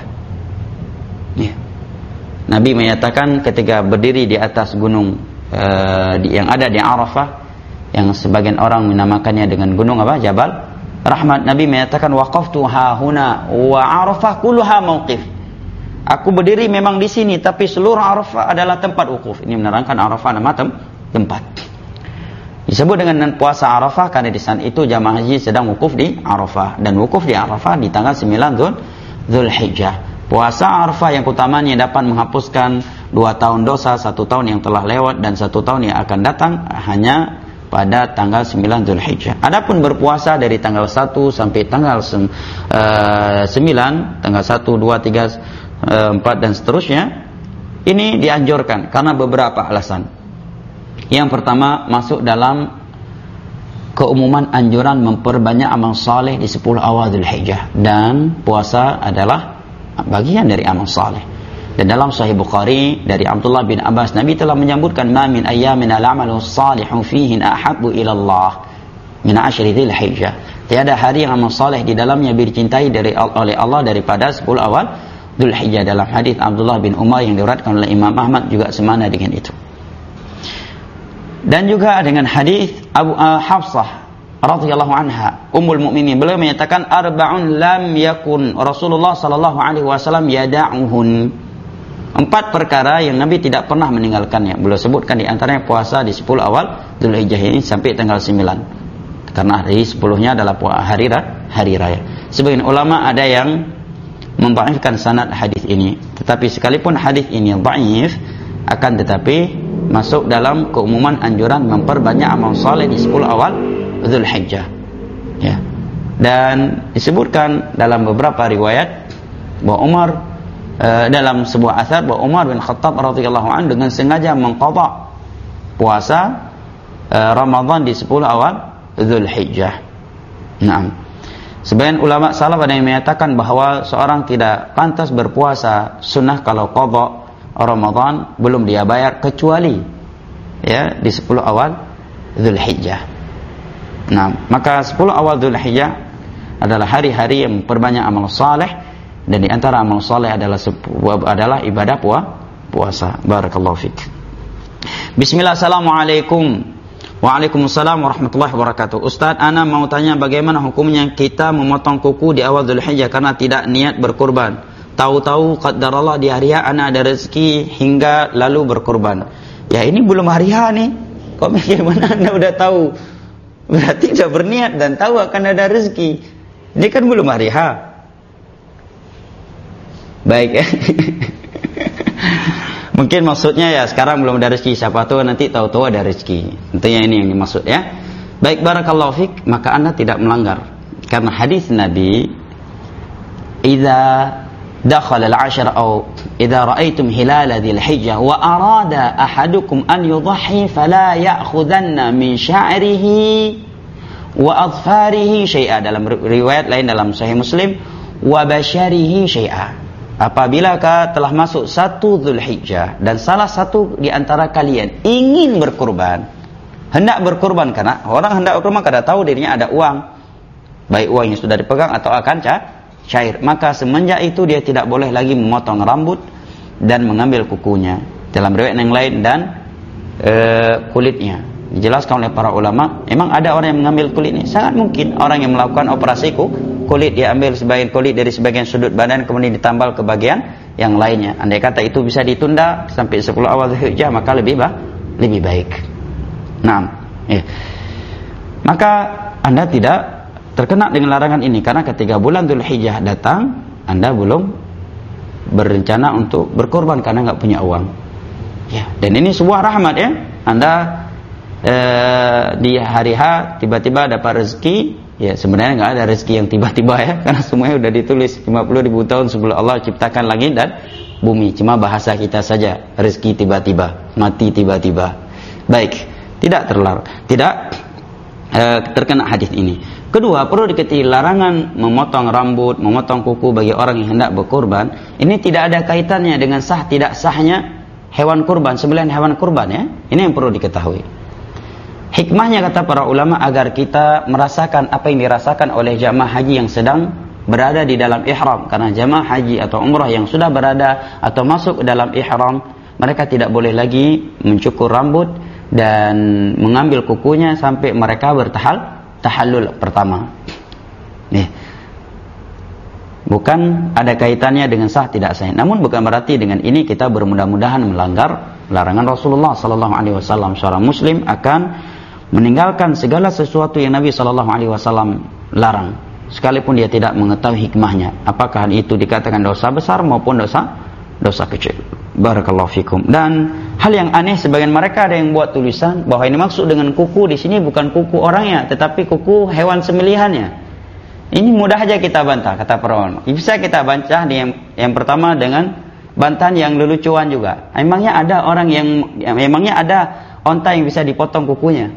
Ya. Nabi menyatakan ketika berdiri di atas gunung uh, yang ada di Arafah, yang sebagian orang menamakannya dengan gunung apa? Jabal Rahmat. Nabi menyatakan waqaftu hahuna wa Arafah kulluha mauqif. Aku berdiri memang di sini, tapi seluruh Arafah adalah tempat wukuf. Ini menerangkan Arafah nama tem tempat. Disebut dengan puasa Arafah karena di saat itu jamaah haji sedang wukuf di Arafah, dan wukuf di Arafah di tanggal sembilan Dzulhijjah. Puasa Arafah yang utamanya dapat menghapuskan dua tahun dosa, satu tahun yang telah lewat dan satu tahun yang akan datang hanya pada tanggal sembilan Dzulhijjah. Adapun berpuasa dari tanggal satu sampai tanggal sembilan, tanggal satu, dua, tiga, empat dan seterusnya, ini dianjurkan karena beberapa alasan. Yang pertama, masuk dalam keumuman anjuran memperbanyak amal saleh di sepuluh awal Dzulhijjah, dan puasa adalah bagian dari amal saleh. Dan dalam Sahih Bukhari dari Abdullah bin Abbas, Nabi telah menyebutkan ma min ayyamin al-amalu salihu fihin ahabbu ila Allah min ashri Dzulhijjah. Tiada hari yang amal saleh di dalamnya lebih dicintai dari oleh Allah daripada sepuluh awal Dzulhijjah. Dalam hadis Abdullah bin Umar yang diriwayatkan oleh Imam Ahmad juga semana dengan itu. Dan juga dengan hadis Abu uh, Hafsah radhiyallahu anha, ummul mukminin, beliau menyatakan arba'un lam yakun Rasulullah sallallahu alaihi wasallam yada'uhun. Empat perkara yang Nabi tidak pernah meninggalkannya. Beliau sebutkan di antaranya puasa di sepuluh awal Dzulhijjah ini sampai tanggal sembilan. Karena hari sepuluhnya adalah hari raya, hari raya. Sebagian ulama ada yang mendhaifkan sanad hadis ini. Tetapi sekalipun hadis ini dhaif, akan tetapi masuk dalam keumuman anjuran memperbanyak amal saleh di sepuluh awal Dzulhijjah. Ya. Dan disebutkan dalam beberapa riwayat bahwa Umar uh, dalam sebuah athar bahwa Umar bin Khattab radhiyallahu anhu dengan sengaja mengqadha puasa uh, Ramadan di sepuluh awal Dzulhijjah. Naam. Sebagian ulama salaf ada yang menyatakan bahwa seorang tidak pantas berpuasa sunnah kalau qadha Ramadan belum dia bayar kecuali ya di sepuluh awal Dzulhijjah. Nah, maka sepuluh awal Dzulhijjah adalah hari-hari yang memperbanyak amal saleh, dan di antara amal saleh adalah sebuah, adalah ibadah puasa. Barakallahu fik. Bismillah, assalamualaikum. Waalaikumsalam warahmatullahi wabarakatuh. Ustaz, ana mau tanya bagaimana hukumnya kita memotong kuku di awal Dzulhijjah karena tidak niat berkurban. Tahu-tahu qaddarallah di hari H ana ada rezeki hingga lalu berkurban. Ya, ini belum hari H nih. Kok bagaimana anda udah tahu? Berarti sudah berniat dan tahu akan ada rezeki. Ini kan belum hari H. Baik ya. Mungkin maksudnya ya sekarang belum ada rezeki, siapa tahu nanti tahu-tahu ada rezeki. Tentunya ini yang dimaksud ya. Baik, barakallahu fik, maka anda tidak melanggar. Karena hadis Nabi, "Idza dakhala al-'ashr aw idza ra'aytum hilala dzil hijjah wa arada ahadukum an yudhhi fala ya'khudanna min sya'rihi wa adfarihi syai'a." Dalam riwayat lain dalam Sahih Muslim, "wa basyarihi syai'a." Apabila telah masuk satu Dzulhijjah dan salah satu di antara kalian ingin berkurban, hendak berkurban, karena orang hendak berkurban karena tahu dirinya ada uang, baik uang yang sudah dipegang atau akan cair, maka semenjak itu dia tidak boleh lagi memotong rambut dan mengambil kukunya. Dalam riwayat yang lain, dan e, kulitnya. Dijelaskan oleh para ulama, memang ada orang yang mengambil kulitnya. Sangat mungkin orang yang melakukan operasi kulit, dia ambil sebagian kulit dari sebagian sudut badan kemudian ditambal ke bagian yang lainnya. Andai kata itu bisa ditunda sampai sepuluh awal Dzulhijjah, maka lebih bah, lebih baik. Nah, ya. Maka anda tidak terkena dengan larangan ini, karena ketika bulan Dzulhijjah datang, anda belum berencana untuk berkorban karena nggak punya uang. Ya, dan ini sebuah rahmat ya. Anda eh, di hari H tiba-tiba dapat rezeki. Ya, sebenarnya nggak ada rezeki yang tiba-tiba ya, karena semuanya udah ditulis lima puluh ribu tahun sebelum Allah ciptakan langit dan bumi. Cuma bahasa kita saja, rezeki tiba-tiba, mati tiba-tiba. Baik, tidak terlarang, tidak eh, terkena hadis ini. Kedua, perlu diketahui larangan memotong rambut, memotong kuku bagi orang yang hendak berkurban. Ini tidak ada kaitannya dengan sah tidak sahnya hewan kurban, sembelihan hewan kurban ya. Ini yang perlu diketahui. Hikmahnya kata para ulama agar kita merasakan apa yang dirasakan oleh jamaah haji yang sedang berada di dalam ihram. Karena jamaah haji atau umrah yang sudah berada atau masuk ke dalam ihram, mereka tidak boleh lagi mencukur rambut dan mengambil kukunya sampai mereka bertahal tahallul pertama. Nih. Bukan ada kaitannya dengan sah tidak sah. Namun bukan berarti dengan ini kita bermudah-mudahan melanggar larangan Rasulullah sallallahu alaihi wasallam. Seorang muslim akan meninggalkan segala sesuatu yang Nabi sallallahu alaihi wasallam larang, sekalipun dia tidak mengetahui hikmahnya. Apakah itu dikatakan dosa besar maupun dosa dosa kecil. Barakallahu fikum. Dan hal yang aneh, sebagian mereka ada yang buat tulisan bahwa ini maksud dengan kuku di sini bukan kuku orangnya, tetapi kuku hewan sembelihannya. Ini mudah aja kita bantah, kata para ulama. Bisa kita bantah di yang, yang pertama dengan bantahan yang lelucuan juga. Emangnya ada orang yang, emangnya ada onta yang bisa dipotong kukunya?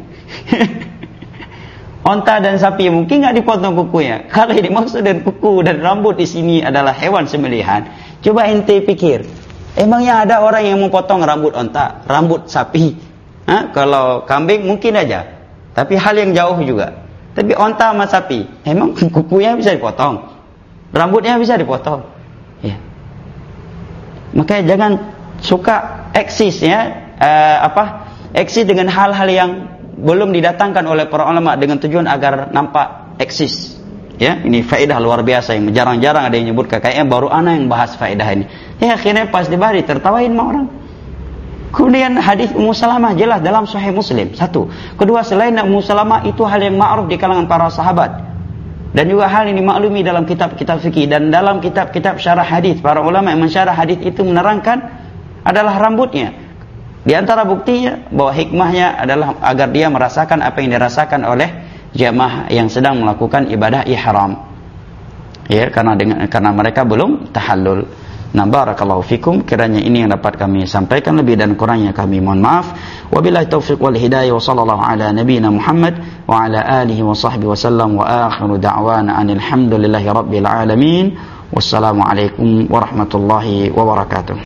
Onta dan sapi mungkin nggak dipotong kukunya. Kalau yang dimaksud dengan kuku dan rambut di sini adalah hewan sembelihan, coba ente pikir, emangnya ada orang yang memotong rambut onta, rambut sapi? Hah? Kalau kambing mungkin aja, tapi hal yang jauh juga. Tapi onta sama sapi, emang kukunya bisa dipotong, rambutnya bisa dipotong? Ya. Makanya jangan suka eksis ya, uh, apa? Eksis dengan hal-hal yang belum didatangkan oleh para ulama dengan tujuan agar nampak eksis. Ya, ini faedah luar biasa yang jarang-jarang ada yang nyebut, kayaknya baru ana yang bahas faedah ini. Ya, akhirnya pas dibahas tertawain sama orang. Kemudian hadis Ummu Salamah jelas dalam Sahih Muslim. Satu. Kedua, selain Ummu Salamah itu hal yang ma'ruf di kalangan para sahabat. Dan juga hal ini maklumi dalam kitab-kitab fikih dan dalam kitab-kitab syarah hadis. Para ulama yang mensyarah hadis itu menerangkan adalah rambutnya. Di antara buktinya bahwa hikmahnya adalah agar dia merasakan apa yang dirasakan oleh jamaah yang sedang melakukan ibadah ihram. Ya, karena dengan karena mereka belum tahallul. Nah, barakallahu fikum, kiranya ini yang dapat kami sampaikan, lebih dan kurangnya kami mohon maaf. Wabillahi taufiq wal hidayah wa sallallahu ala nabiyyina Muhammad wa ala alihi wa sahbihi wa sallam wa akhiru da'wana anil hamdulillahi rabbil alamin. Wassalamu alaikum warahmatullahi wabarakatuh.